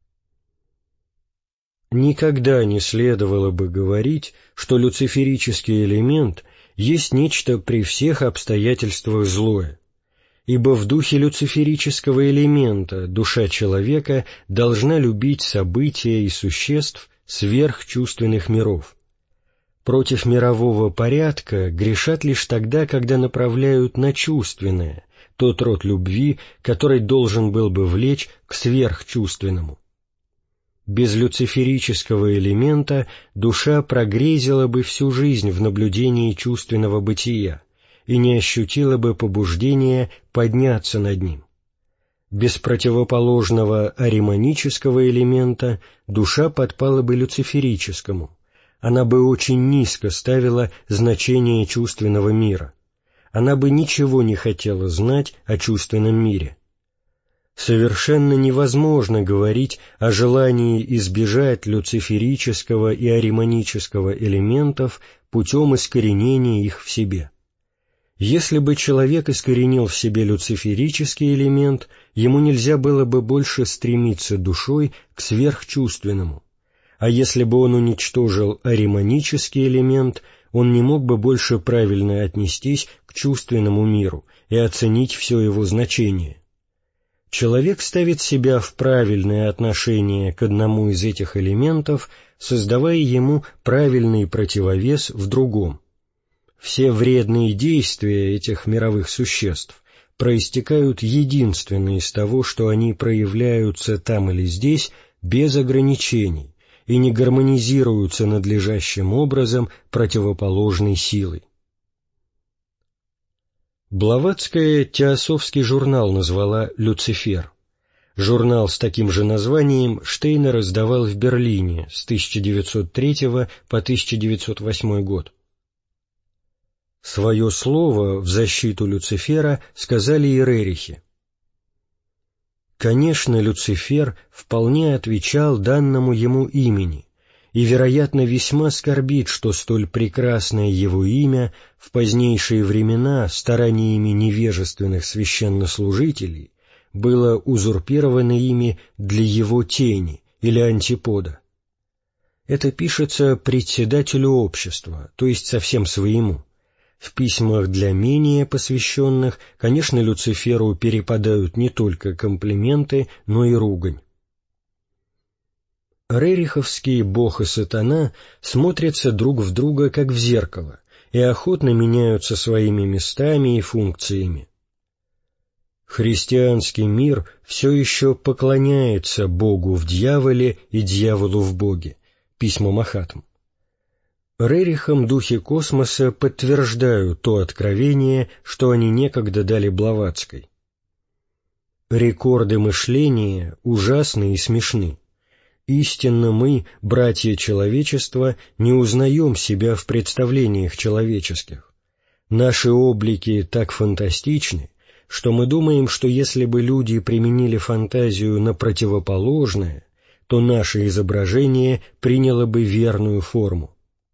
S1: Никогда не следовало бы говорить, что люциферический элемент есть нечто при всех обстоятельствах злое, ибо в духе люциферического элемента душа человека должна любить события и существ сверхчувственных миров. Против мирового порядка грешат лишь тогда, когда направляют на чувственное, тот род любви, который должен был бы влечь к сверхчувственному. Без люциферического элемента душа прогрезила бы всю жизнь в наблюдении чувственного бытия и не ощутила бы побуждения подняться над ним. Без противоположного ариманического элемента душа подпала бы люциферическому, она бы очень низко ставила значение чувственного мира, она бы ничего не хотела знать о чувственном мире. Совершенно невозможно говорить о желании избежать люциферического и ариманического элементов путем искоренения их в себе. Если бы человек искоренил в себе люциферический элемент, ему нельзя было бы больше стремиться душой к сверхчувственному, а если бы он уничтожил ариманический элемент, он не мог бы больше правильно отнестись к чувственному миру и оценить все его значение. Человек ставит себя в правильное отношение к одному из этих элементов, создавая ему правильный противовес в другом. Все вредные действия этих мировых существ проистекают единственно из того, что они проявляются там или здесь без ограничений и не гармонизируются надлежащим образом противоположной силой. Блаватская теософский журнал назвала «Люцифер». Журнал с таким же названием Штейнер издавал в Берлине с тысяча девятьсот третьего по тысяча девятьсот восьмой год. Свое слово в защиту Люцифера сказали и Рерихи. Конечно, Люцифер вполне отвечал данному ему имени, и, вероятно, весьма скорбит, что столь прекрасное его имя в позднейшие времена стараниями невежественных священнослужителей было узурпировано ими для его тени или антипода. Это пишется председателю общества, то есть совсем своему. В письмах для менее посвященных, конечно, Люциферу перепадают не только комплименты, но и ругань. Рериховский Бог и Сатана смотрятся друг в друга как в зеркало и охотно меняются своими местами и функциями. Христианский мир все еще поклоняется Богу в дьяволе и дьяволу в Боге. Письма Махатм. Рерихам духи космоса подтверждают то откровение, что они некогда дали Блаватской. Рекорды мышления ужасны и смешны. Истинно мы, братья человечества, не узнаем себя в представлениях человеческих. Наши облики так фантастичны, что мы думаем, что если бы люди применили фантазию на противоположное, то наше изображение приняло бы верную форму.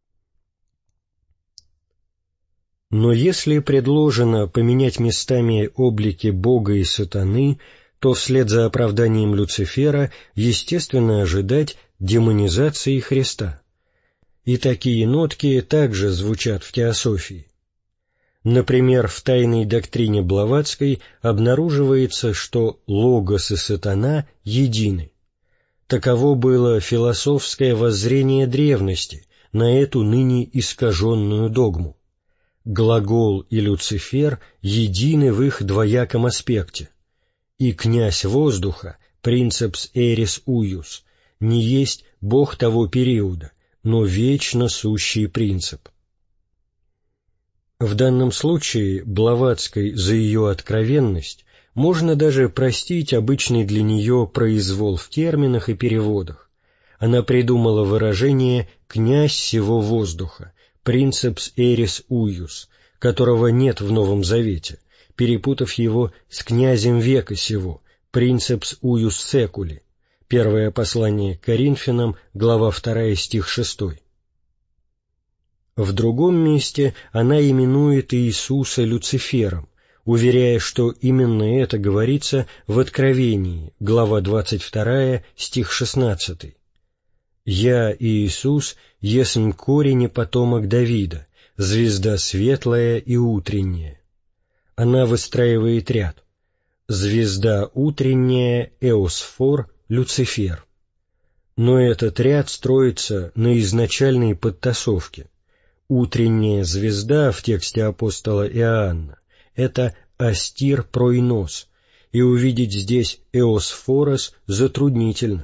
S1: Но если предложено поменять местами облики Бога и Сатаны, то вслед за оправданием Люцифера естественно ожидать демонизации Христа. И такие нотки также звучат в теософии. Например, в тайной доктрине Блаватской обнаруживается, что Логос и Сатана едины. Таково было философское воззрение древности на эту ныне искаженную догму. Глагол и Люцифер едины в их двояком аспекте, и князь воздуха, принцепс эрис уйус, не есть бог того периода, но вечно сущий принцип. В данном случае Блаватской за ее откровенность можно даже простить обычный для нее произвол в терминах и переводах. Она придумала выражение «князь сего воздуха», принцепс эрис уйус, которого нет в Новом Завете, перепутав его с князем века сего, принцепс уйус секули, первое послание к Коринфянам, глава вторая, стих шестой. В другом месте она именует Иисуса Люцифером, уверяя, что именно это говорится в Откровении, глава двадцать вторая, стих шестнадцатый. «Я, Иисус, есмь корень и потомок Давида, звезда светлая и утренняя». Она выстраивает ряд. Звезда утренняя, Эосфор, Люцифер. Но этот ряд строится на изначальной подтасовке. Утренняя звезда в тексте апостола Иоанна — это Астир Пройнос, и увидеть здесь Эосфорос затруднительно.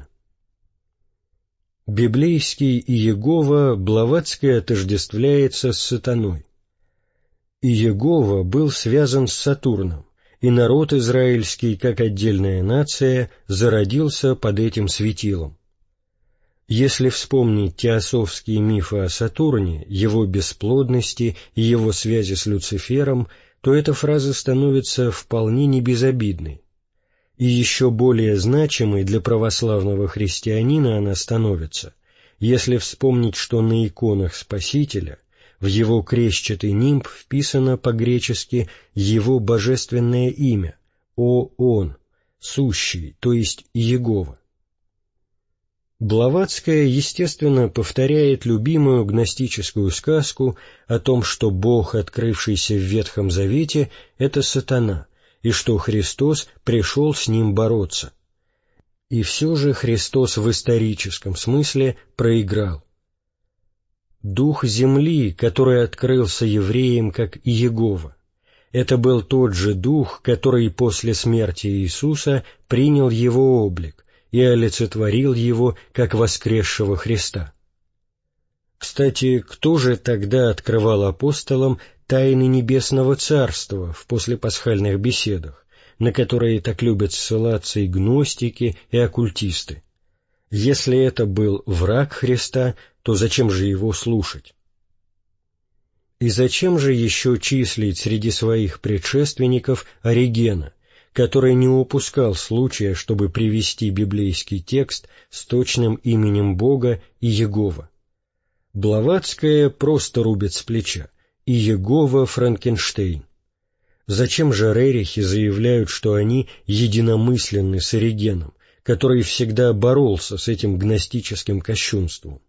S1: Библейский Иегова Блаватская отождествляется с сатаной. Иегова был связан с Сатурном, и народ израильский, как отдельная нация, зародился под этим светилом. Если вспомнить теософские мифы о Сатурне, его бесплодности и его связи с Люцифером, то эта фраза становится вполне небезобидной. И еще более значимой для православного христианина она становится, если вспомнить, что на иконах Спасителя в его крестчатый нимб вписано по-гречески его божественное имя, О Он, сущий, то есть Иегова. Блаватская, естественно, повторяет любимую гностическую сказку о том, что Бог, открывшийся в Ветхом Завете, — это сатана, и что Христос пришел с ним бороться. И все же Христос в историческом смысле проиграл. Дух земли, который открылся евреям как Иегова, это был тот же Дух, который после смерти Иисуса принял его облик и олицетворил его как воскресшего Христа. Кстати, кто же тогда открывал апостолам тайны Небесного Царства в послепасхальных беседах, на которые так любят ссылаться и гностики, и оккультисты? Если это был враг Христа, то зачем же его слушать? И зачем же еще числить среди своих предшественников Оригена, который не упускал случая, чтобы привести библейский текст с точным именем Бога Иегова? Блаватская просто рубит с плеча: Иегова Франкенштейн. Зачем же рерихи заявляют, что они единомысленны с Оригеном, который всегда боролся с этим гностическим кощунством?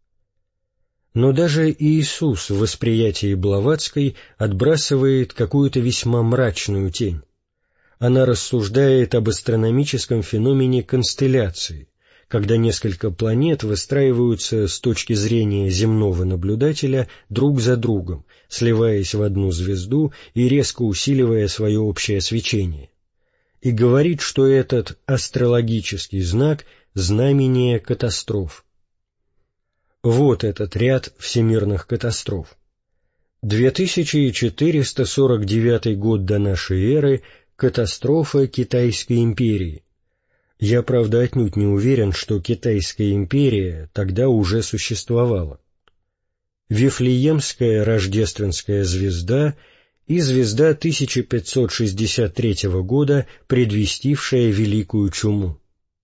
S1: Но даже Иисус в восприятии Блаватской отбрасывает какую-то весьма мрачную тень. Она рассуждает об астрономическом феномене констелляции, когда несколько планет выстраиваются с точки зрения земного наблюдателя друг за другом, сливаясь в одну звезду и резко усиливая свое общее свечение, и говорит, что этот астрологический знак — знамение катастроф. Вот этот ряд всемирных катастроф. две тысячи четыреста сорок девятый год до нашей эры — катастрофа Китайской империи. Я, правда, отнюдь не уверен, что Китайская империя тогда уже существовала. Вифлеемская рождественская звезда и звезда тысяча пятьсот шестьдесят третьего года, предвестившая Великую Чуму.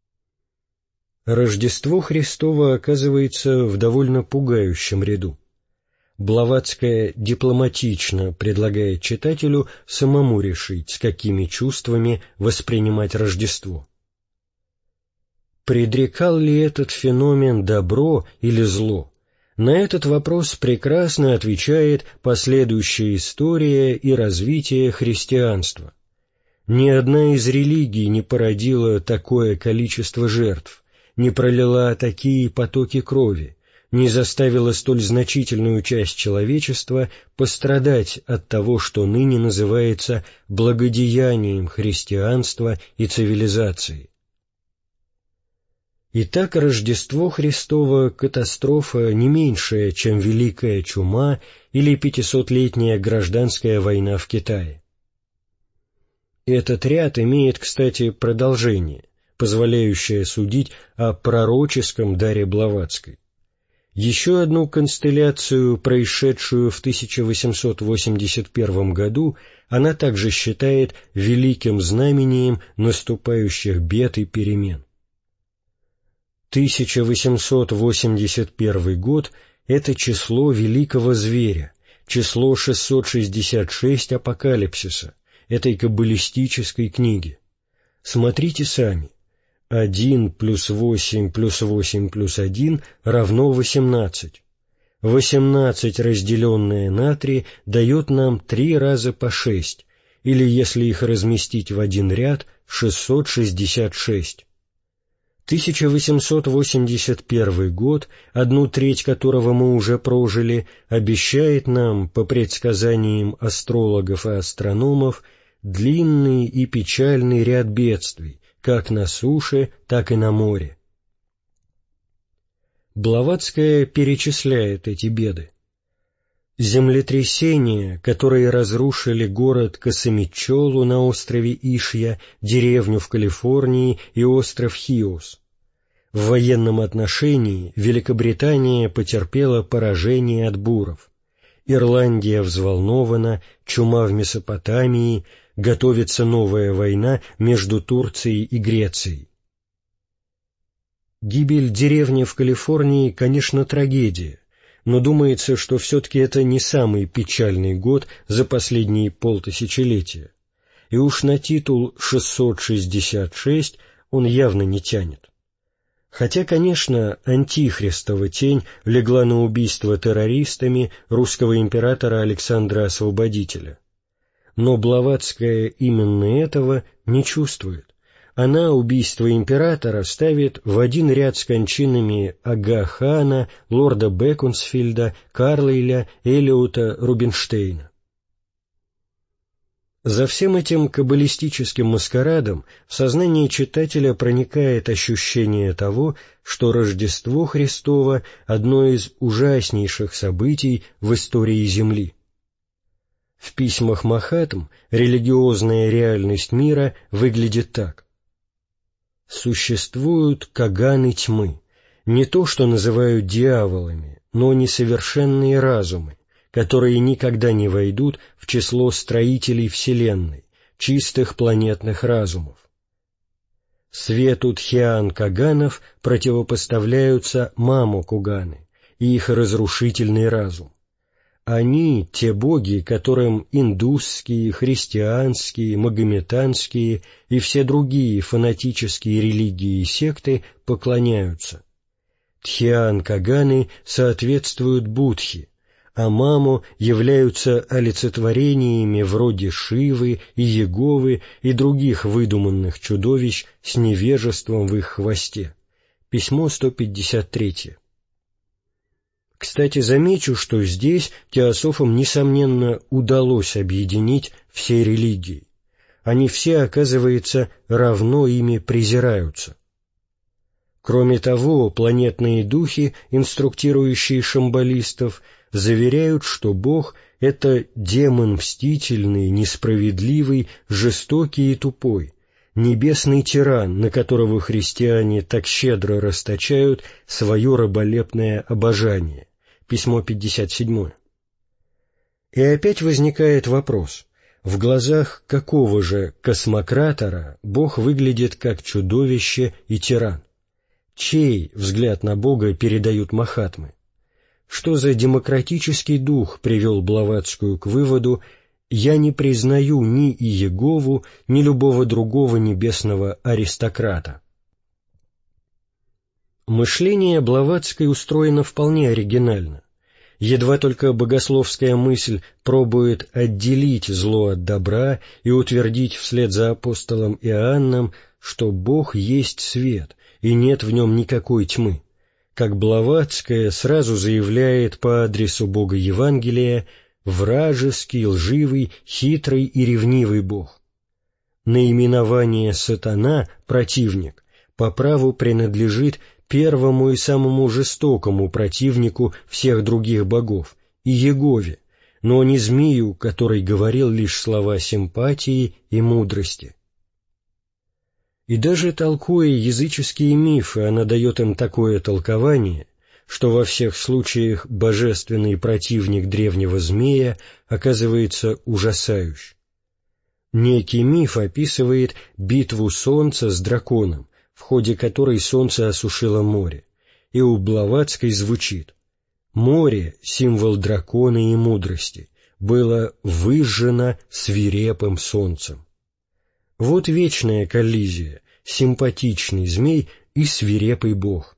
S1: Рождество Христово оказывается в довольно пугающем ряду. Блаватская дипломатично предлагает читателю самому решить, с какими чувствами воспринимать Рождество. Предрекал ли этот феномен добро или зло? На этот вопрос прекрасно отвечает последующая история и развитие христианства. Ни одна из религий не породила такое количество жертв, не пролила такие потоки крови, не заставила столь значительную часть человечества пострадать от того, что ныне называется благодеянием христианства и цивилизации. Итак, Рождество Христово — катастрофа не меньшая, чем Великая Чума или пятисотлетняя гражданская война в Китае. Этот ряд имеет, кстати, продолжение, позволяющее судить о пророческом даре Блаватской. Еще одну констелляцию, происшедшую в тысяча восемьсот восемьдесят первом году, она также считает великим знамением наступающих бед и перемен. тысяча восемьсот восемьдесят первый год — это число великого зверя, число шестьсот шестьдесят шесть апокалипсиса, этой каббалистической книги. Смотрите сами. один плюс восемь плюс восемь плюс один равно восемнадцать. восемнадцать, разделенное на три, дает нам три раза по шесть, или, если их разместить в один ряд, шестьсот шестьдесят шесть. тысяча восемьсот восемьдесят первый год, одну треть которого мы уже прожили, обещает нам, по предсказаниям астрологов и астрономов, длинный и печальный ряд бедствий, как на суше, так и на море. Блаватская перечисляет эти беды. Землетрясения, которые разрушили город Касамичолу на острове Ишья, деревню в Калифорнии и остров Хиос. В военном отношении Великобритания потерпела поражение от буров. Ирландия взволнована, чума в Месопотамии, готовится новая война между Турцией и Грецией. Гибель деревни в Калифорнии, конечно, трагедия, но думается, что все-таки это не самый печальный год за последние полтысячелетия, и уж на титул шестьсот шестьдесят шесть он явно не тянет. Хотя, конечно, антихристова тень легла на убийство террористами русского императора Александра Освободителя. Но Блаватская именно этого не чувствует. Она убийство императора ставит в один ряд с кончинами Ага Хана, лорда Беконсфильда, Карлейля, Элиота, Рубинштейна. За всем этим каббалистическим маскарадом в сознание читателя проникает ощущение того, что Рождество Христово – одно из ужаснейших событий в истории Земли. В письмах Махатм религиозная реальность мира выглядит так. Существуют каганы тьмы, не то что называют дьяволами, но несовершенные разумы, которые никогда не войдут в число строителей Вселенной, чистых планетных разумов. Свету Тхьяан-Каганов противопоставляются Мамо-Куганы и их разрушительный разум. Они — те боги, которым индусские, христианские, магометанские и все другие фанатические религии и секты поклоняются. Тхьяан-Каганы соответствуют Будхе, а Мамо являются олицетворениями вроде Шивы и Еговы и других выдуманных чудовищ с невежеством в их хвосте. Письмо сто пятьдесят три. Кстати, замечу, что здесь теософам, несомненно, удалось объединить все религии. Они все, оказывается, равно ими презираются. Кроме того, планетные духи, инструктирующие шамбалистов, заверяют, что Бог — это демон мстительный, несправедливый, жестокий и тупой, небесный тиран, на которого христиане так щедро расточают свое раболепное обожание. Письмо пятьдесят семь. И опять возникает вопрос, в глазах какого же космократора Бог выглядит как чудовище и тиран? Чей взгляд на Бога передают Махатмы? Что за демократический дух привел Блаватскую к выводу «я не признаю ни Иегову, ни любого другого небесного аристократа»? Мышление Блаватской устроено вполне оригинально. Едва только богословская мысль пробует отделить зло от добра и утвердить вслед за апостолом Иоанном, что Бог есть свет, и нет в нем никакой тьмы, как Блаватская сразу заявляет по адресу Бога Евангелия «вражеский, лживый, хитрый и ревнивый Бог». Наименование «сатана», противник, по праву принадлежит первому и самому жестокому противнику всех других богов, Иегове, но не змею, который говорил лишь слова симпатии и мудрости. И даже толкуя языческие мифы, она дает им такое толкование, что во всех случаях божественный противник древнего змея оказывается ужасающим. Некий миф описывает битву солнца с драконом, в ходе которой солнце осушило море, и у Блаватской звучит: «Море, символ дракона и мудрости, было выжжено свирепым солнцем». Вот вечная коллизия, симпатичный змей и свирепый бог.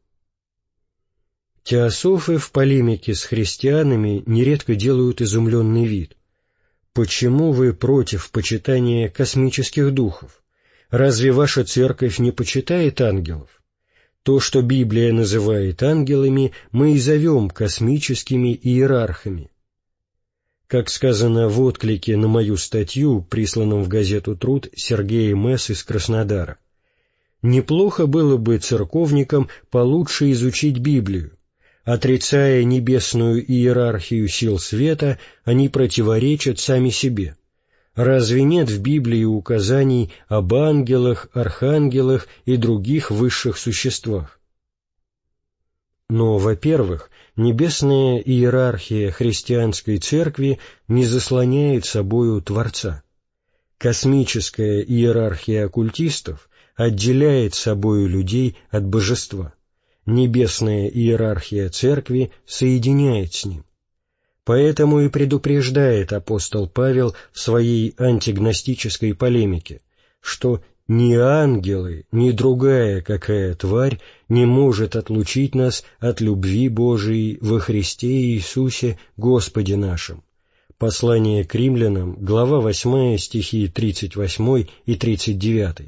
S1: Теософы в полемике с христианами нередко делают изумленный вид. Почему вы против почитания космических духов? Разве ваша церковь не почитает ангелов? То, что Библия называет ангелами, мы и зовем космическими иерархами. Как сказано в отклике на мою статью, присланном в газету «Труд» Сергеем С. из Краснодара, неплохо было бы церковникам получше изучить Библию. Отрицая небесную иерархию сил света, они противоречат сами себе. Разве нет в Библии указаний об ангелах, архангелах и других высших существах? Но, во-первых, небесная иерархия христианской церкви не заслоняет собою Творца. Космическая иерархия оккультистов отделяет собою людей от божества. Небесная иерархия церкви соединяет с ним. Поэтому и предупреждает апостол Павел в своей антигностической полемике, что ни ангелы, ни другая какая тварь не может отлучить нас от любви Божией во Христе Иисусе Господе нашим». Послание к римлянам, глава восьмая, стихи тридцать восемь и тридцать девять.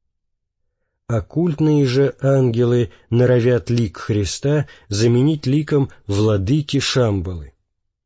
S1: Оккультные же ангелы норовят лик Христа заменить ликом владыки Шамбалы.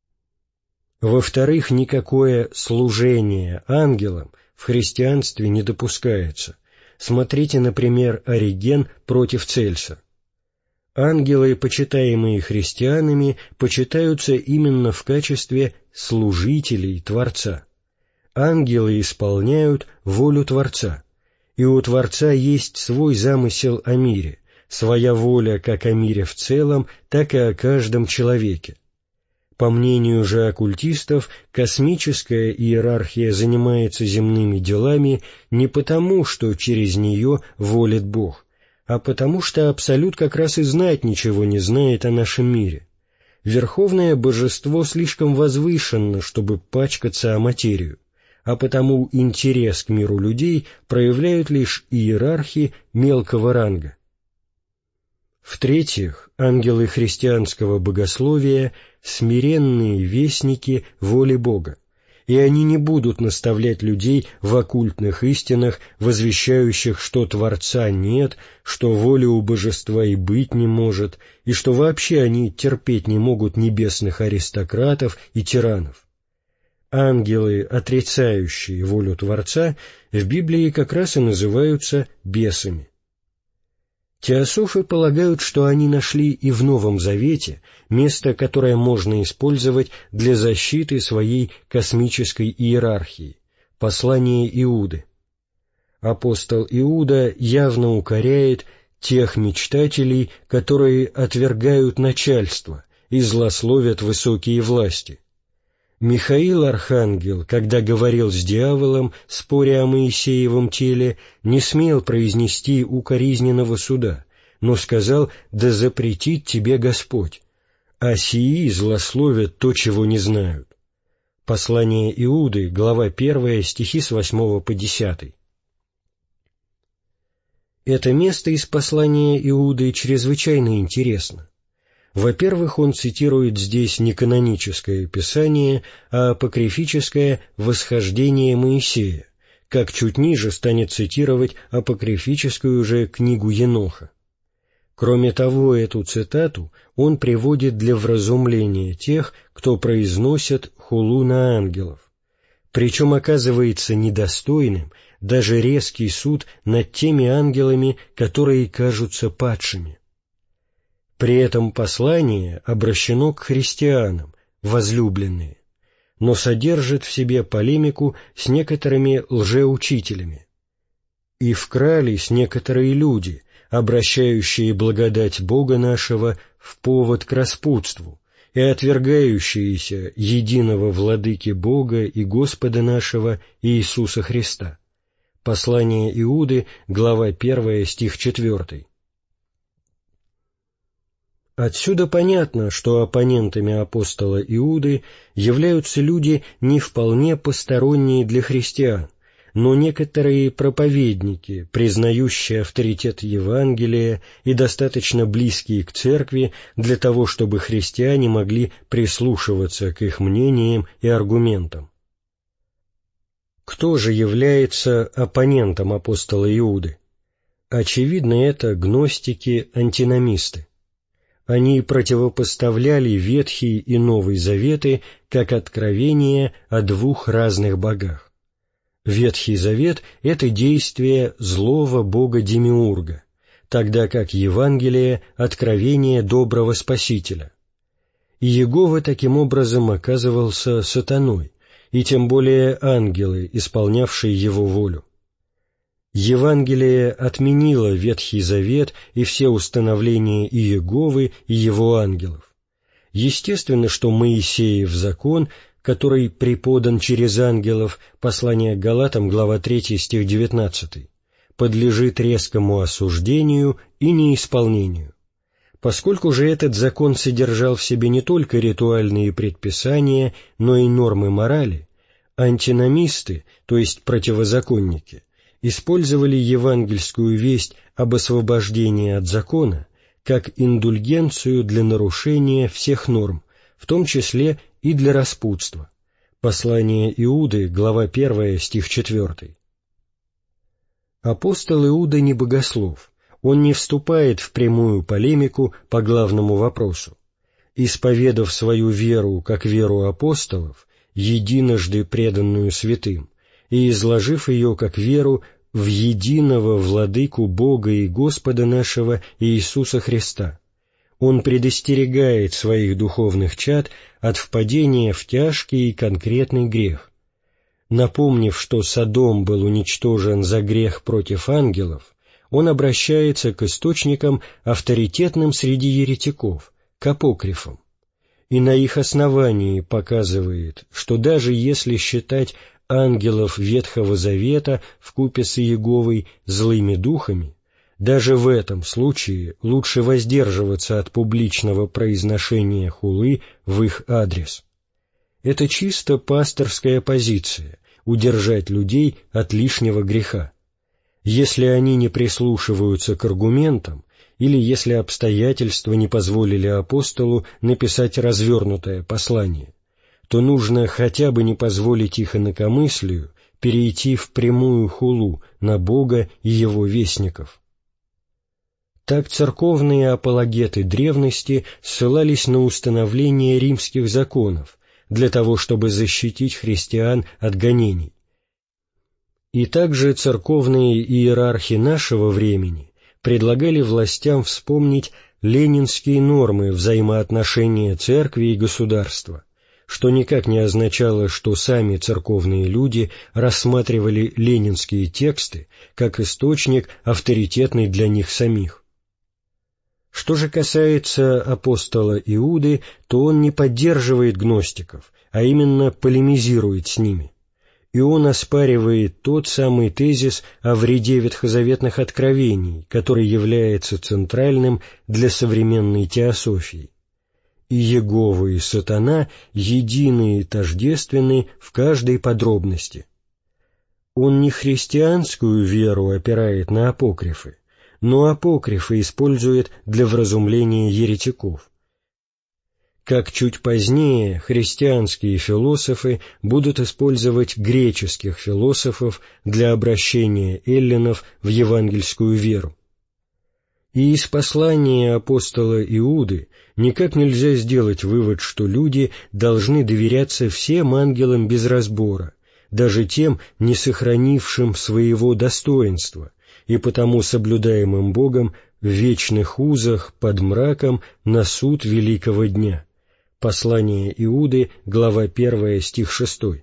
S1: Во-вторых, никакое служение ангелам в христианстве не допускается. Смотрите, например, Ориген против Цельса. Ангелы, почитаемые христианами, почитаются именно в качестве служителей Творца. Ангелы исполняют волю Творца, и у Творца есть свой замысел о мире, своя воля как о мире в целом, так и о каждом человеке. По мнению же оккультистов, космическая иерархия занимается земными делами не потому, что через нее волит Бог, а потому что Абсолют как раз и знать ничего не знает о нашем мире. Верховное Божество слишком возвышенно, чтобы пачкаться о материю, а потому интерес к миру людей проявляют лишь иерархи мелкого ранга. В-третьих, ангелы христианского богословия — смиренные вестники воли Бога, и они не будут наставлять людей в оккультных истинах, возвещающих, что Творца нет, что воли у Божества и быть не может, и что вообще они терпеть не могут небесных аристократов и тиранов. Ангелы, отрицающие волю Творца, в Библии как раз и называются бесами. Теософы полагают, что они нашли и в Новом Завете место, которое можно использовать для защиты своей космической иерархии – послание Иуды. Апостол Иуда явно укоряет тех мечтателей, которые отвергают начальство и злословят высокие власти. Михаил Архангел, когда говорил с дьяволом, споря о Моисеевом теле, не смел произнести укоризненного суда, но сказал: «Да запретит тебе Господь», а сии злословят то, чего не знают. Послание Иуды, глава первая, стихи с восьмого по десятый. Это место из послания Иуды чрезвычайно интересно. Во-первых, он цитирует здесь не каноническое Писание, а апокрифическое «Восхождение Моисея», как чуть ниже станет цитировать апокрифическую же книгу Еноха. Кроме того, эту цитату он приводит для вразумления тех, кто произносит хулу на ангелов. Причем оказывается недостойным даже резкий суд над теми ангелами, которые кажутся падшими. При этом послание обращено к христианам, возлюбленные, но содержит в себе полемику с некоторыми лжеучителями. «И вкрались некоторые люди, обращающие благодать Бога нашего в повод к распутству и отвергающиеся единого владыки Бога и Господа нашего Иисуса Христа». Послание Иуды, глава первая, стих четвертый. Отсюда понятно, что оппонентами апостола Иуды являются люди не вполне посторонние для христиан, но некоторые проповедники, признающие авторитет Евангелия и достаточно близкие к церкви для того, чтобы христиане могли прислушиваться к их мнениям и аргументам. Кто же является оппонентом апостола Иуды? Очевидно, это гностики-антиномисты. Они противопоставляли Ветхий и Новый Заветы как откровение о двух разных богах. Ветхий Завет — это действие злого бога Демиурга, тогда как Евангелие — откровение доброго Спасителя. Иегова таким образом оказывался сатаной, и тем более ангелы, исполнявшие его волю. Евангелие отменило Ветхий Завет и все установления Иеговы и его ангелов. Естественно, что Моисеев закон, который преподан через ангелов, послание к Галатам, глава третья, стих девятнадцатый, подлежит резкому осуждению и неисполнению. Поскольку же этот закон содержал в себе не только ритуальные предписания, но и нормы морали, антиномисты, то есть противозаконники, использовали евангельскую весть об освобождении от закона как индульгенцию для нарушения всех норм, в том числе и для распутства. Послание Иуды, глава первая, стих четвёртый. Апостол Иуда не богослов, он не вступает в прямую полемику по главному вопросу. Исповедав свою веру как веру апостолов, единожды преданную святым, и изложив ее как веру в единого Владыку Бога и Господа нашего Иисуса Христа, он предостерегает своих духовных чад от впадения в тяжкий и конкретный грех. Напомнив, что Содом был уничтожен за грех против ангелов, он обращается к источникам, авторитетным среди еретиков, к апокрифам, и на их основании показывает, что даже если считать ангелов Ветхого Завета вкупе с Иеговой злыми духами, даже в этом случае лучше воздерживаться от публичного произношения хулы в их адрес. Это чисто пасторская позиция — удержать людей от лишнего греха. Если они не прислушиваются к аргументам, или если обстоятельства не позволили апостолу написать развернутое послание, то нужно хотя бы не позволить их инакомыслию перейти в прямую хулу на Бога и Его вестников. Так церковные апологеты древности ссылались на установление римских законов для того, чтобы защитить христиан от гонений. И также церковные иерархи нашего времени предлагали властям вспомнить ленинские нормы взаимоотношения церкви и государства, что никак не означало, что сами церковные люди рассматривали ленинские тексты как источник, авторитетный для них самих. Что же касается апостола Иуды, то он не поддерживает гностиков, а именно полемизирует с ними. И он оспаривает тот самый тезис о вреде ветхозаветных откровений, который является центральным для современной теософии. И Иегова и Сатана едины и тождественны в каждой подробности. Он не христианскую веру опирает на апокрифы, но апокрифы использует для вразумления еретиков. Как чуть позднее христианские философы будут использовать греческих философов для обращения эллинов в евангельскую веру. И из послания апостола Иуды никак нельзя сделать вывод, что люди должны доверяться всем ангелам без разбора, даже тем, не сохранившим своего достоинства, и потому соблюдаемым Богом в вечных узах под мраком на суд великого дня. Послание Иуды, глава первая, стих шестой.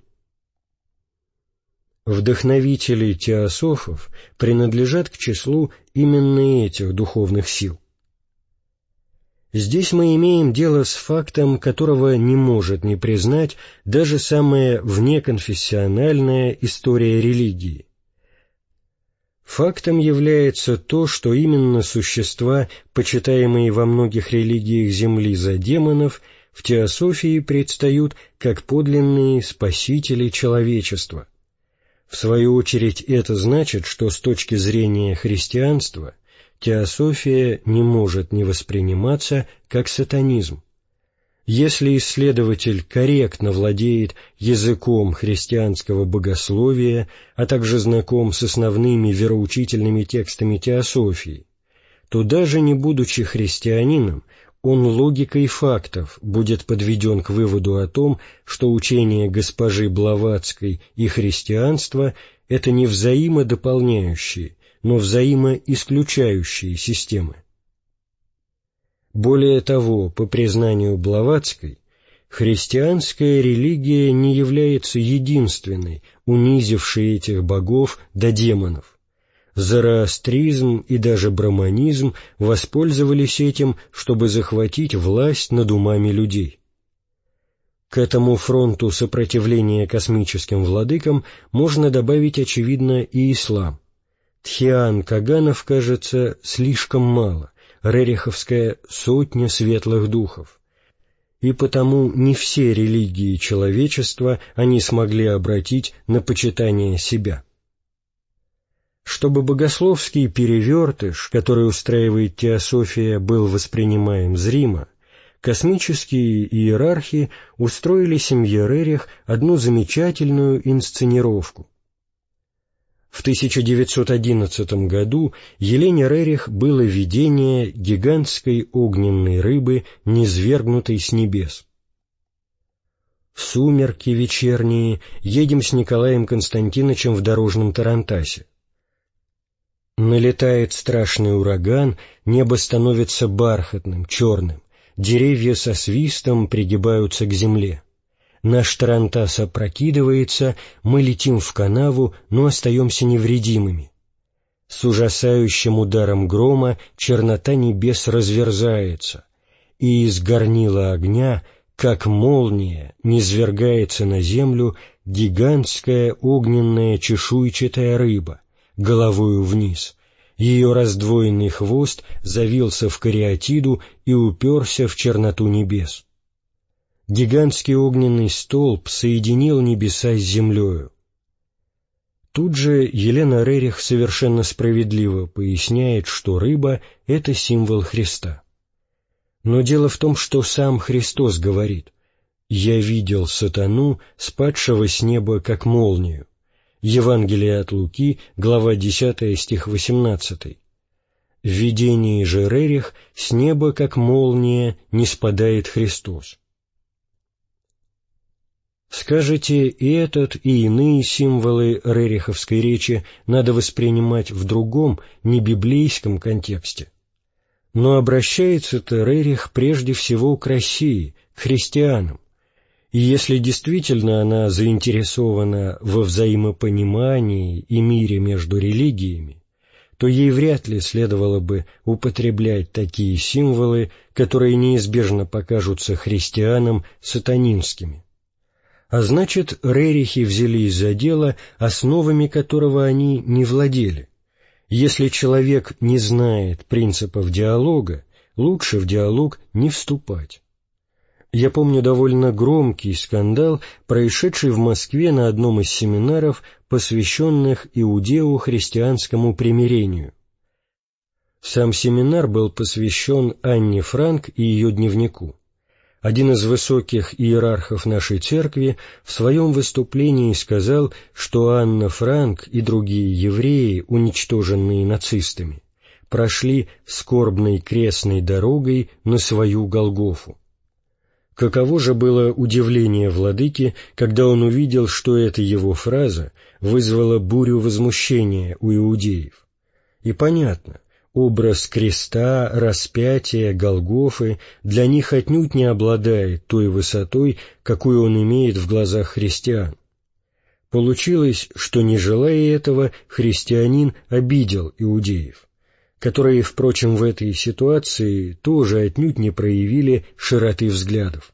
S1: Вдохновители теософов принадлежат к числу именно этих духовных сил. Здесь мы имеем дело с фактом, которого не может не признать даже самая внеконфессиональная история религии. Фактом является то, что именно существа, почитаемые во многих религиях Земли за демонов, в теософии предстают как подлинные спасители человечества. В свою очередь это значит, что с точки зрения христианства теософия не может не восприниматься как сатанизм. Если исследователь корректно владеет языком христианского богословия, а также знаком с основными вероучительными текстами теософии, то даже не будучи христианином, он логикой фактов будет подведен к выводу о том, что учение госпожи Блаватской и христианство — это не взаимодополняющие, но взаимоисключающие системы. Более того, по признанию Блаватской, христианская религия не является единственной, унизившей этих богов до демонов. Зороастризм и даже браманизм воспользовались этим, чтобы захватить власть над умами людей. К этому фронту сопротивления космическим владыкам можно добавить, очевидно, и ислам. Тхиан Каганов, кажется, слишком мало, рериховская сотня светлых духов. И потому не все религии человечества они смогли обратить на почитание себя. Чтобы богословский перевертыш, который устраивает теософия, был воспринимаем зримо, космические иерархи устроили семье Рерих одну замечательную инсценировку. В тысяча девятьсот одиннадцатом году Елене Рерих было видение гигантской огненной рыбы, низвергнутой с небес. В сумерки вечерние едем с Николаем Константиновичем в дорожном тарантасе. Налетает страшный ураган, небо становится бархатным, черным, деревья со свистом пригибаются к земле. Наш тарантас опрокидывается, мы летим в канаву, но остаемся невредимыми. С ужасающим ударом грома чернота небес разверзается, и из горнила огня, как молния, низвергается на землю гигантская огненная чешуйчатая рыба, головою вниз. Ее раздвоенный хвост завился в кариатиду и уперся в черноту небес. Гигантский огненный столб соединил небеса с землею. Тут же Елена Рерих совершенно справедливо поясняет, что рыба — это символ Христа. Но дело в том, что сам Христос говорит: «Я видел сатану, спадшего с неба, как молнию». Евангелие от Луки, глава десятая, стих восемнадцатый. В видении же Рерих с неба, как молния, не спадает Христос. Скажете, и этот, и иные символы рериховской речи надо воспринимать в другом, не библейском контексте. Но обращается-то Рерих прежде всего к России, к христианам. И если действительно она заинтересована во взаимопонимании и мире между религиями, то ей вряд ли следовало бы употреблять такие символы, которые неизбежно покажутся христианам сатанинскими. А значит, рерихи взялись за дело, основами которого они не владели. Если человек не знает принципов диалога, лучше в диалог не вступать. Я помню довольно громкий скандал, происшедший в Москве на одном из семинаров, посвященных иудео-христианскому примирению. Сам семинар был посвящен Анне Франк и ее дневнику. Один из высоких иерархов нашей церкви в своем выступлении сказал, что Анна Франк и другие евреи, уничтоженные нацистами, прошли скорбной крестной дорогой на свою Голгофу. Каково же было удивление владыки, когда он увидел, что эта его фраза вызвала бурю возмущения у иудеев. И понятно, образ креста, распятия, Голгофы для них отнюдь не обладает той высотой, какую он имеет в глазах христиан. Получилось, что, не желая этого, христианин обидел иудеев, которые, впрочем, в этой ситуации тоже отнюдь не проявили широты взглядов.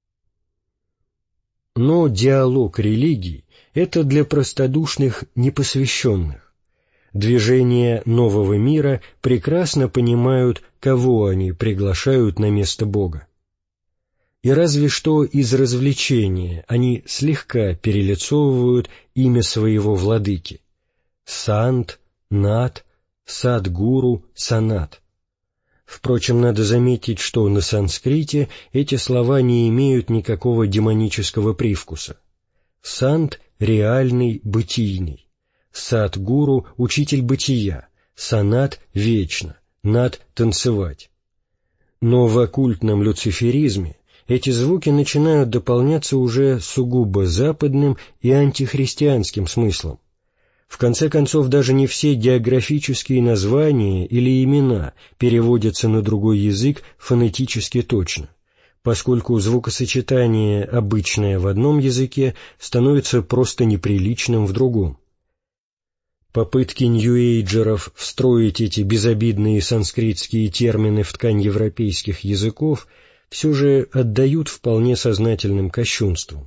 S1: Но диалог религий — это для простодушных непосвященных. Движения нового мира прекрасно понимают, кого они приглашают на место Бога. И разве что из развлечения они слегка перелицовывают имя своего владыки — Сант, Нат, Садгуру, Санат. Впрочем, надо заметить, что на санскрите эти слова не имеют никакого демонического привкуса. Сант — реальный, бытийный. Садгуру — учитель бытия, Санат — вечно, Нат — танцевать. Но в оккультном люциферизме эти звуки начинают дополняться уже сугубо западным и антихристианским смыслом. В конце концов, даже не все географические названия или имена переводятся на другой язык фонетически точно, поскольку звукосочетание, обычное в одном языке, становится просто неприличным в другом. Попытки нью-эйджеров встроить эти безобидные санскритские термины в ткань европейских языков все же отдают вполне сознательным кощунством.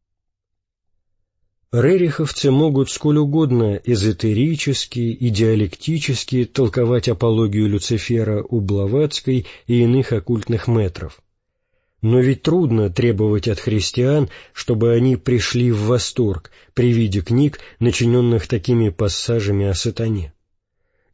S1: Рериховцы могут сколь угодно эзотерически и диалектически толковать апологию Люцифера у Блаватской и иных оккультных мэтров. Но ведь трудно требовать от христиан, чтобы они пришли в восторг при виде книг, начиненных такими пассажами о сатане.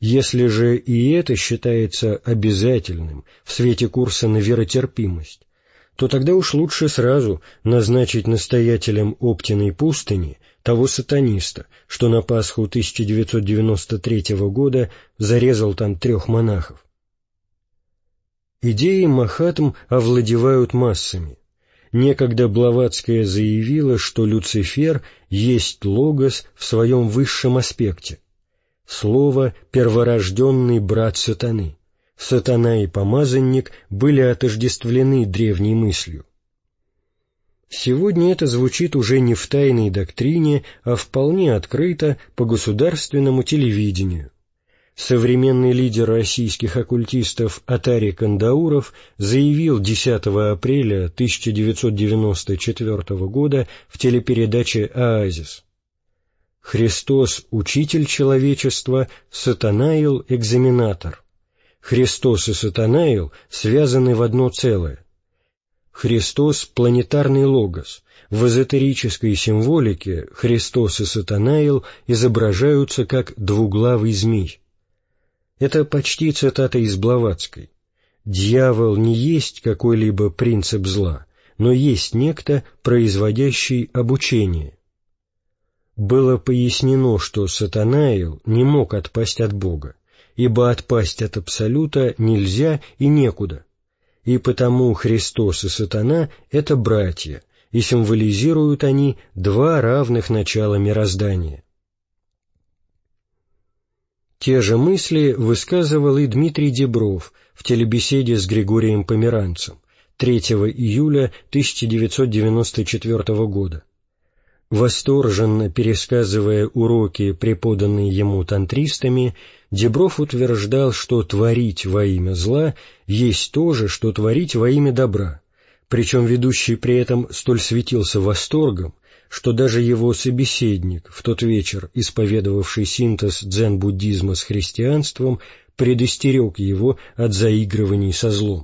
S1: Если же и это считается обязательным в свете курса на веротерпимость, то тогда уж лучше сразу назначить настоятелем Оптиной пустыни того сатаниста, что на Пасху тысяча девятьсот девяносто третьего года зарезал там трех монахов. Идеи Махатм овладевают массами. Некогда Блаватская заявила, что Люцифер есть логос в своем высшем аспекте. Слово — перворожденный брат сатаны. Сатана и помазанник были отождествлены древней мыслью. Сегодня это звучит уже не в тайной доктрине, а вполне открыто по государственному телевидению. Современный лидер российских оккультистов Атари Кандауров заявил десятого апреля тысяча девятьсот девяносто четвертого года в телепередаче «Оазис»: «Христос — учитель человечества, Сатанаил — экзаменатор. Христос и Сатанаил связаны в одно целое. Христос — планетарный логос. В эзотерической символике Христос и Сатанаил изображаются как двуглавый змей». Это почти цитата из Блаватской. «Дьявол не есть какой-либо принцип зла, но есть некто, производящий обучение». Было пояснено, что Сатанаил не мог отпасть от Бога, ибо отпасть от Абсолюта нельзя и некуда, и потому Христос и Сатана — это братья, и символизируют они два равных начала мироздания. Те же мысли высказывал и Дмитрий Дибров в телебеседе с Григорием Померанцем третьего июля тысяча девятьсот девяносто четвертого года. Восторженно пересказывая уроки, преподанные ему тантристами, Дибров утверждал, что творить во имя зла есть то же, что творить во имя добра, причем ведущий при этом столь светился восторгом, что даже его собеседник, в тот вечер исповедовавший синтез дзен-буддизма с христианством, предостерег его от заигрываний со злом.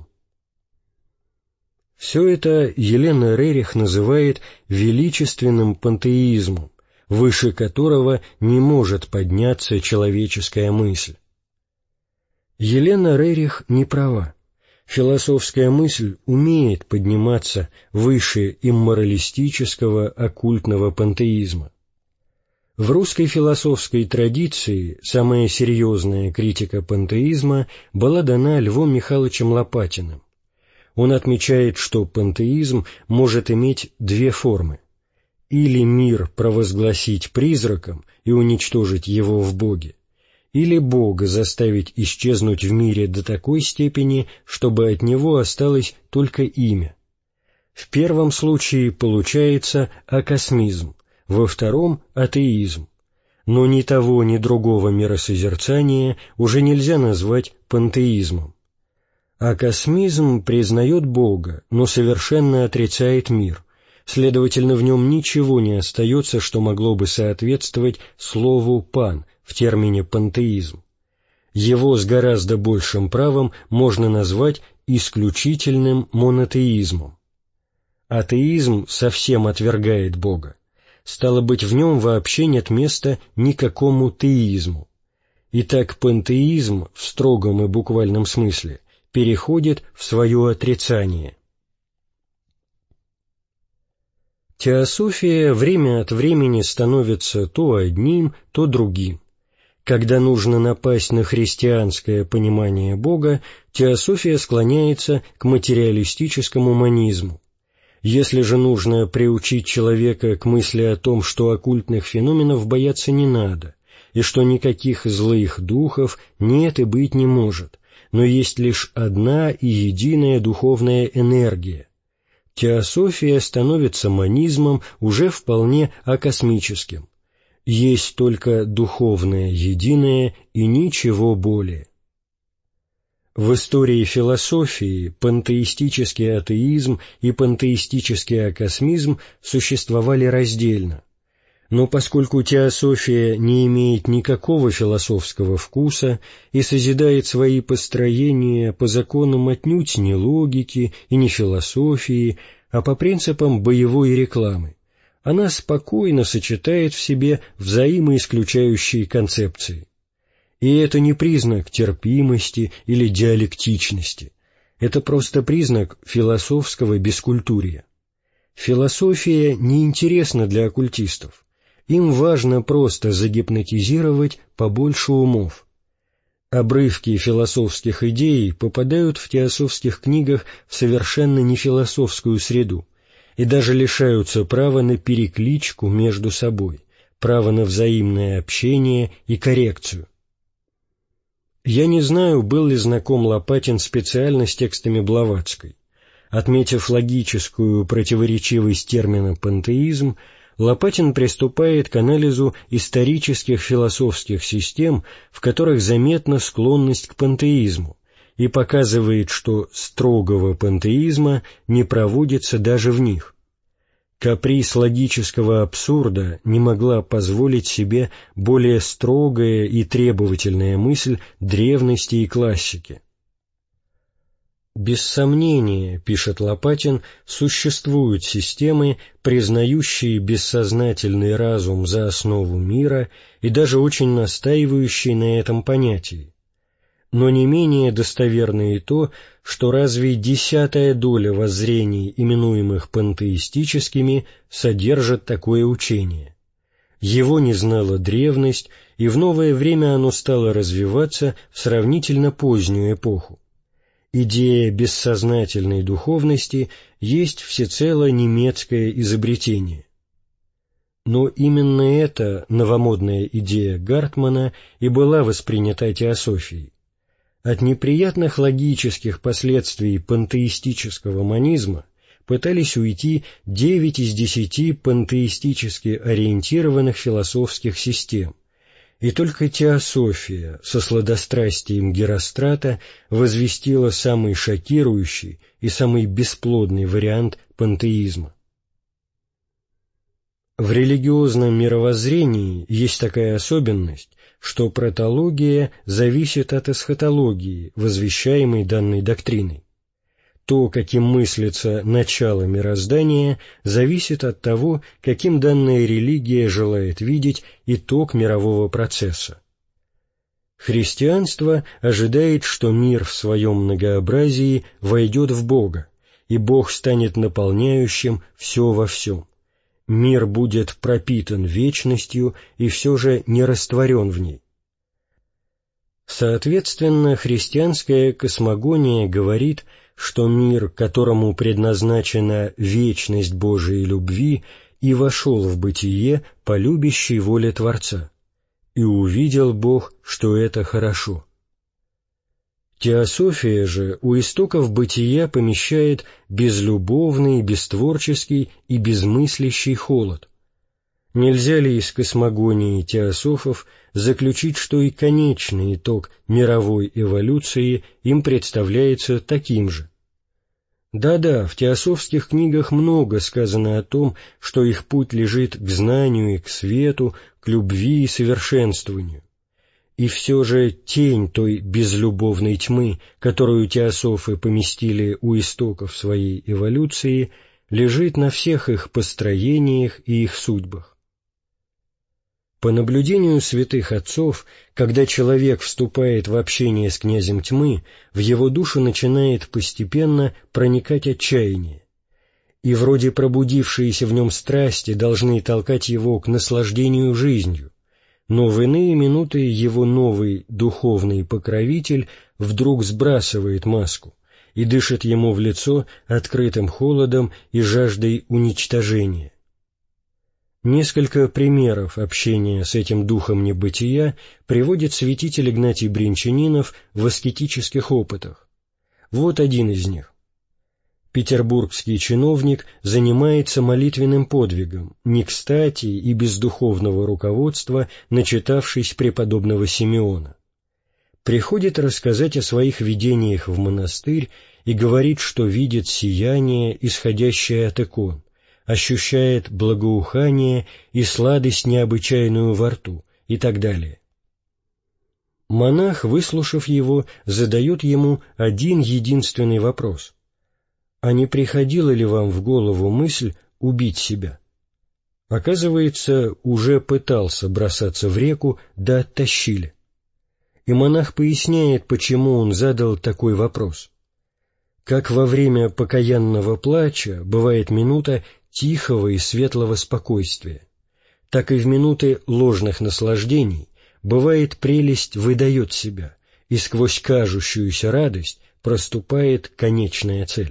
S1: Все это Елена Рерих называет величественным пантеизмом, выше которого не может подняться человеческая мысль. Елена Рерих не права. Философская мысль умеет подниматься выше имморалистического оккультного пантеизма. В русской философской традиции самая серьезная критика пантеизма была дана Львом Михайловичем Лопатиным. Он отмечает, что пантеизм может иметь две формы: или мир провозгласить призраком и уничтожить его в Боге, или Бога заставить исчезнуть в мире до такой степени, чтобы от него осталось только имя. В первом случае получается акосмизм, во втором — атеизм, но ни того, ни другого миросозерцания уже нельзя назвать пантеизмом. Акосмизм признает Бога, но совершенно отрицает мир, следовательно, в нем ничего не остается, что могло бы соответствовать слову «пан» в термине пантеизм. Его с гораздо большим правом можно назвать исключительным монотеизмом. Атеизм совсем отвергает Бога. Стало быть, в нем вообще нет места никакому теизму. Итак, пантеизм в строгом и буквальном смысле переходит в свое отрицание. Теософия время от времени становится то одним, то другим. Когда нужно напасть на христианское понимание Бога, теософия склоняется к материалистическому монизму. Если же нужно приучить человека к мысли о том, что оккультных феноменов бояться не надо, и что никаких злых духов нет и быть не может, но есть лишь одна и единая духовная энергия, теософия становится монизмом уже вполне акосмическим. Есть только духовное единое и ничего более. В истории философии пантеистический атеизм и пантеистический акосмизм существовали раздельно. Но поскольку теософия не имеет никакого философского вкуса и созидает свои построения по законам отнюдь не логики и не философии, а по принципам боевой рекламы, она спокойно сочетает в себе взаимоисключающие концепции. И это не признак терпимости или диалектичности. Это просто признак философского бескультурья. Философия неинтересна для оккультистов. Им важно просто загипнотизировать побольше умов. Обрывки философских идей попадают в теософских книгах в совершенно нефилософскую среду и даже лишаются права на перекличку между собой, права на взаимное общение и коррекцию. Я не знаю, был ли знаком Лопатин специально с текстами Блаватской. Отметив логическую противоречивость термина «пантеизм», Лопатин приступает к анализу исторических философских систем, в которых заметна склонность к пантеизму, и показывает, что строгого пантеизма не проводится даже в них. Каприз логического абсурда не могла позволить себе более строгая и требовательная мысль древности и классики. Без сомнения, пишет Лопатин, существуют системы, признающие бессознательный разум за основу мира и даже очень настаивающие на этом понятии. Но не менее достоверно и то, что разве десятая доля воззрений, именуемых пантеистическими, содержит такое учение. Его не знала древность, и в новое время оно стало развиваться в сравнительно позднюю эпоху. Идея бессознательной духовности есть всецело немецкое изобретение. Но именно эта новомодная идея Гартмана и была воспринята теософией. От неприятных логических последствий пантеистического монизма пытались уйти девять из десяти пантеистически ориентированных философских систем, и только теософия со сладострастием Герострата возвестила самый шокирующий и самый бесплодный вариант пантеизма. В религиозном мировоззрении есть такая особенность, что протология зависит от эсхатологии, возвещаемой данной доктриной. То, каким мыслится начало мироздания, зависит от того, каким данная религия желает видеть итог мирового процесса. Христианство ожидает, что мир в своем многообразии войдет в Бога, и Бог станет наполняющим все во всем. Мир будет пропитан вечностью и все же не растворен в ней. Соответственно, христианская космогония говорит, что мир, которому предназначена вечность Божией любви, и вошел в бытие по любящей воле Творца, и увидел Бог, что это хорошо. Теософия же у истоков бытия помещает безлюбовный, бестворческий и безмыслящий холод. Нельзя ли из космогонии теософов заключить, что и конечный итог мировой эволюции им представляется таким же? Да-да, в теософских книгах много сказано о том, что их путь лежит к знанию и к свету, к любви и совершенствованию. И все же тень той безлюбовной тьмы, которую теософы поместили у истоков своей эволюции, лежит на всех их построениях и их судьбах. По наблюдению святых отцов, когда человек вступает в общение с князем тьмы, в его душу начинает постепенно проникать отчаяние, и вроде пробудившиеся в нем страсти должны толкать его к наслаждению жизнью, но в иные минуты его новый духовный покровитель вдруг сбрасывает маску и дышит ему в лицо открытым холодом и жаждой уничтожения. Несколько примеров общения с этим духом небытия приводит святитель Игнатий Бринчанинов в аскетических опытах. Вот один из них. Петербургский чиновник занимается молитвенным подвигом, не кстати и без духовного руководства, начитавшись преподобного Симеона. Приходит рассказать о своих видениях в монастырь и говорит, что видит сияние, исходящее от икон, ощущает благоухание и сладость необычайную во рту и так далее. Монах, выслушав его, задает ему один единственный вопрос: «А не приходила ли вам в голову мысль убить себя?» Оказывается, уже пытался бросаться в реку, да оттащили. и монах поясняет, почему он задал такой вопрос. Как во время покаянного плача бывает минута тихого и светлого спокойствия, так и в минуты ложных наслаждений бывает прелесть выдает себя, и сквозь кажущуюся радость проступает конечная цель.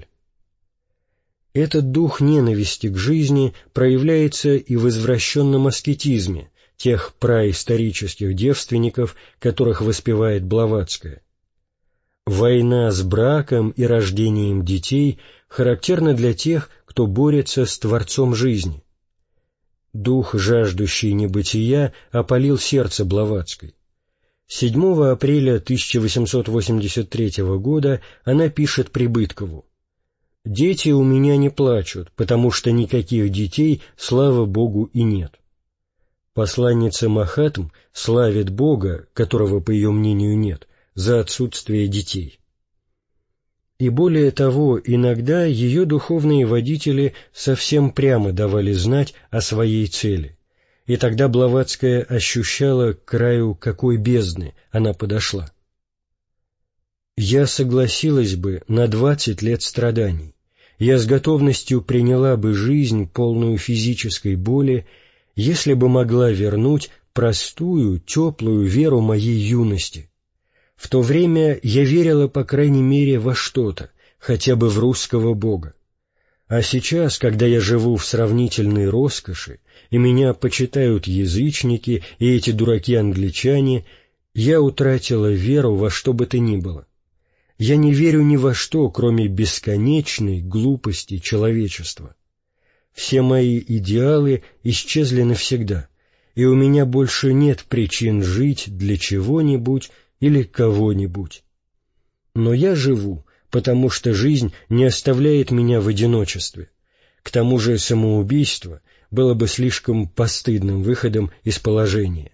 S1: Этот дух ненависти к жизни проявляется и в извращенном аскетизме тех праисторических девственников, которых воспевает Блаватская. Война с браком и рождением детей характерна для тех, кто борется с Творцом жизни. Дух, жаждущий небытия, опалил сердце Блаватской. седьмого апреля тысяча восемьсот восемьдесят третьего года она пишет Прибыткову: «Дети у меня не плачут, потому что никаких детей, слава Богу, и нет». Посланница Махатм славит Бога, которого, по ее мнению, нет, за отсутствие детей. И более того, иногда ее духовные водители совсем прямо давали знать о своей цели, и тогда Блаватская ощущала к краю какой бездны она подошла. «Я согласилась бы на двадцать лет страданий, я с готовностью приняла бы жизнь, полную физической боли, если бы могла вернуть простую, теплую веру моей юности. В то время я верила, по крайней мере, во что-то, хотя бы в русского Бога. А сейчас, когда я живу в сравнительной роскоши, и меня почитают язычники и эти дураки-англичане, я утратила веру во что бы то ни было. Я не верю ни во что, кроме бесконечной глупости человечества. Все мои идеалы исчезли навсегда, и у меня больше нет причин жить для чего-нибудь или кого-нибудь. Но я живу, потому что жизнь не оставляет меня в одиночестве. К тому же самоубийство было бы слишком постыдным выходом из положения».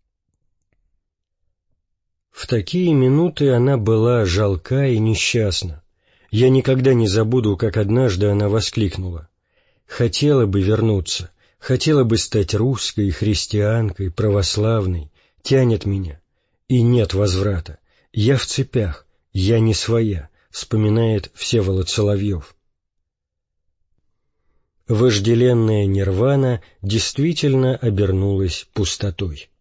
S1: В такие минуты она была жалка и несчастна. Я никогда не забуду, как однажды она воскликнула: «Хотела бы вернуться, хотела бы стать русской, христианкой, православной, тянет меня, и нет возврата, я в цепях, я не своя», вспоминает Всеволод Соловьев. Вожделенная нирвана действительно обернулась пустотой.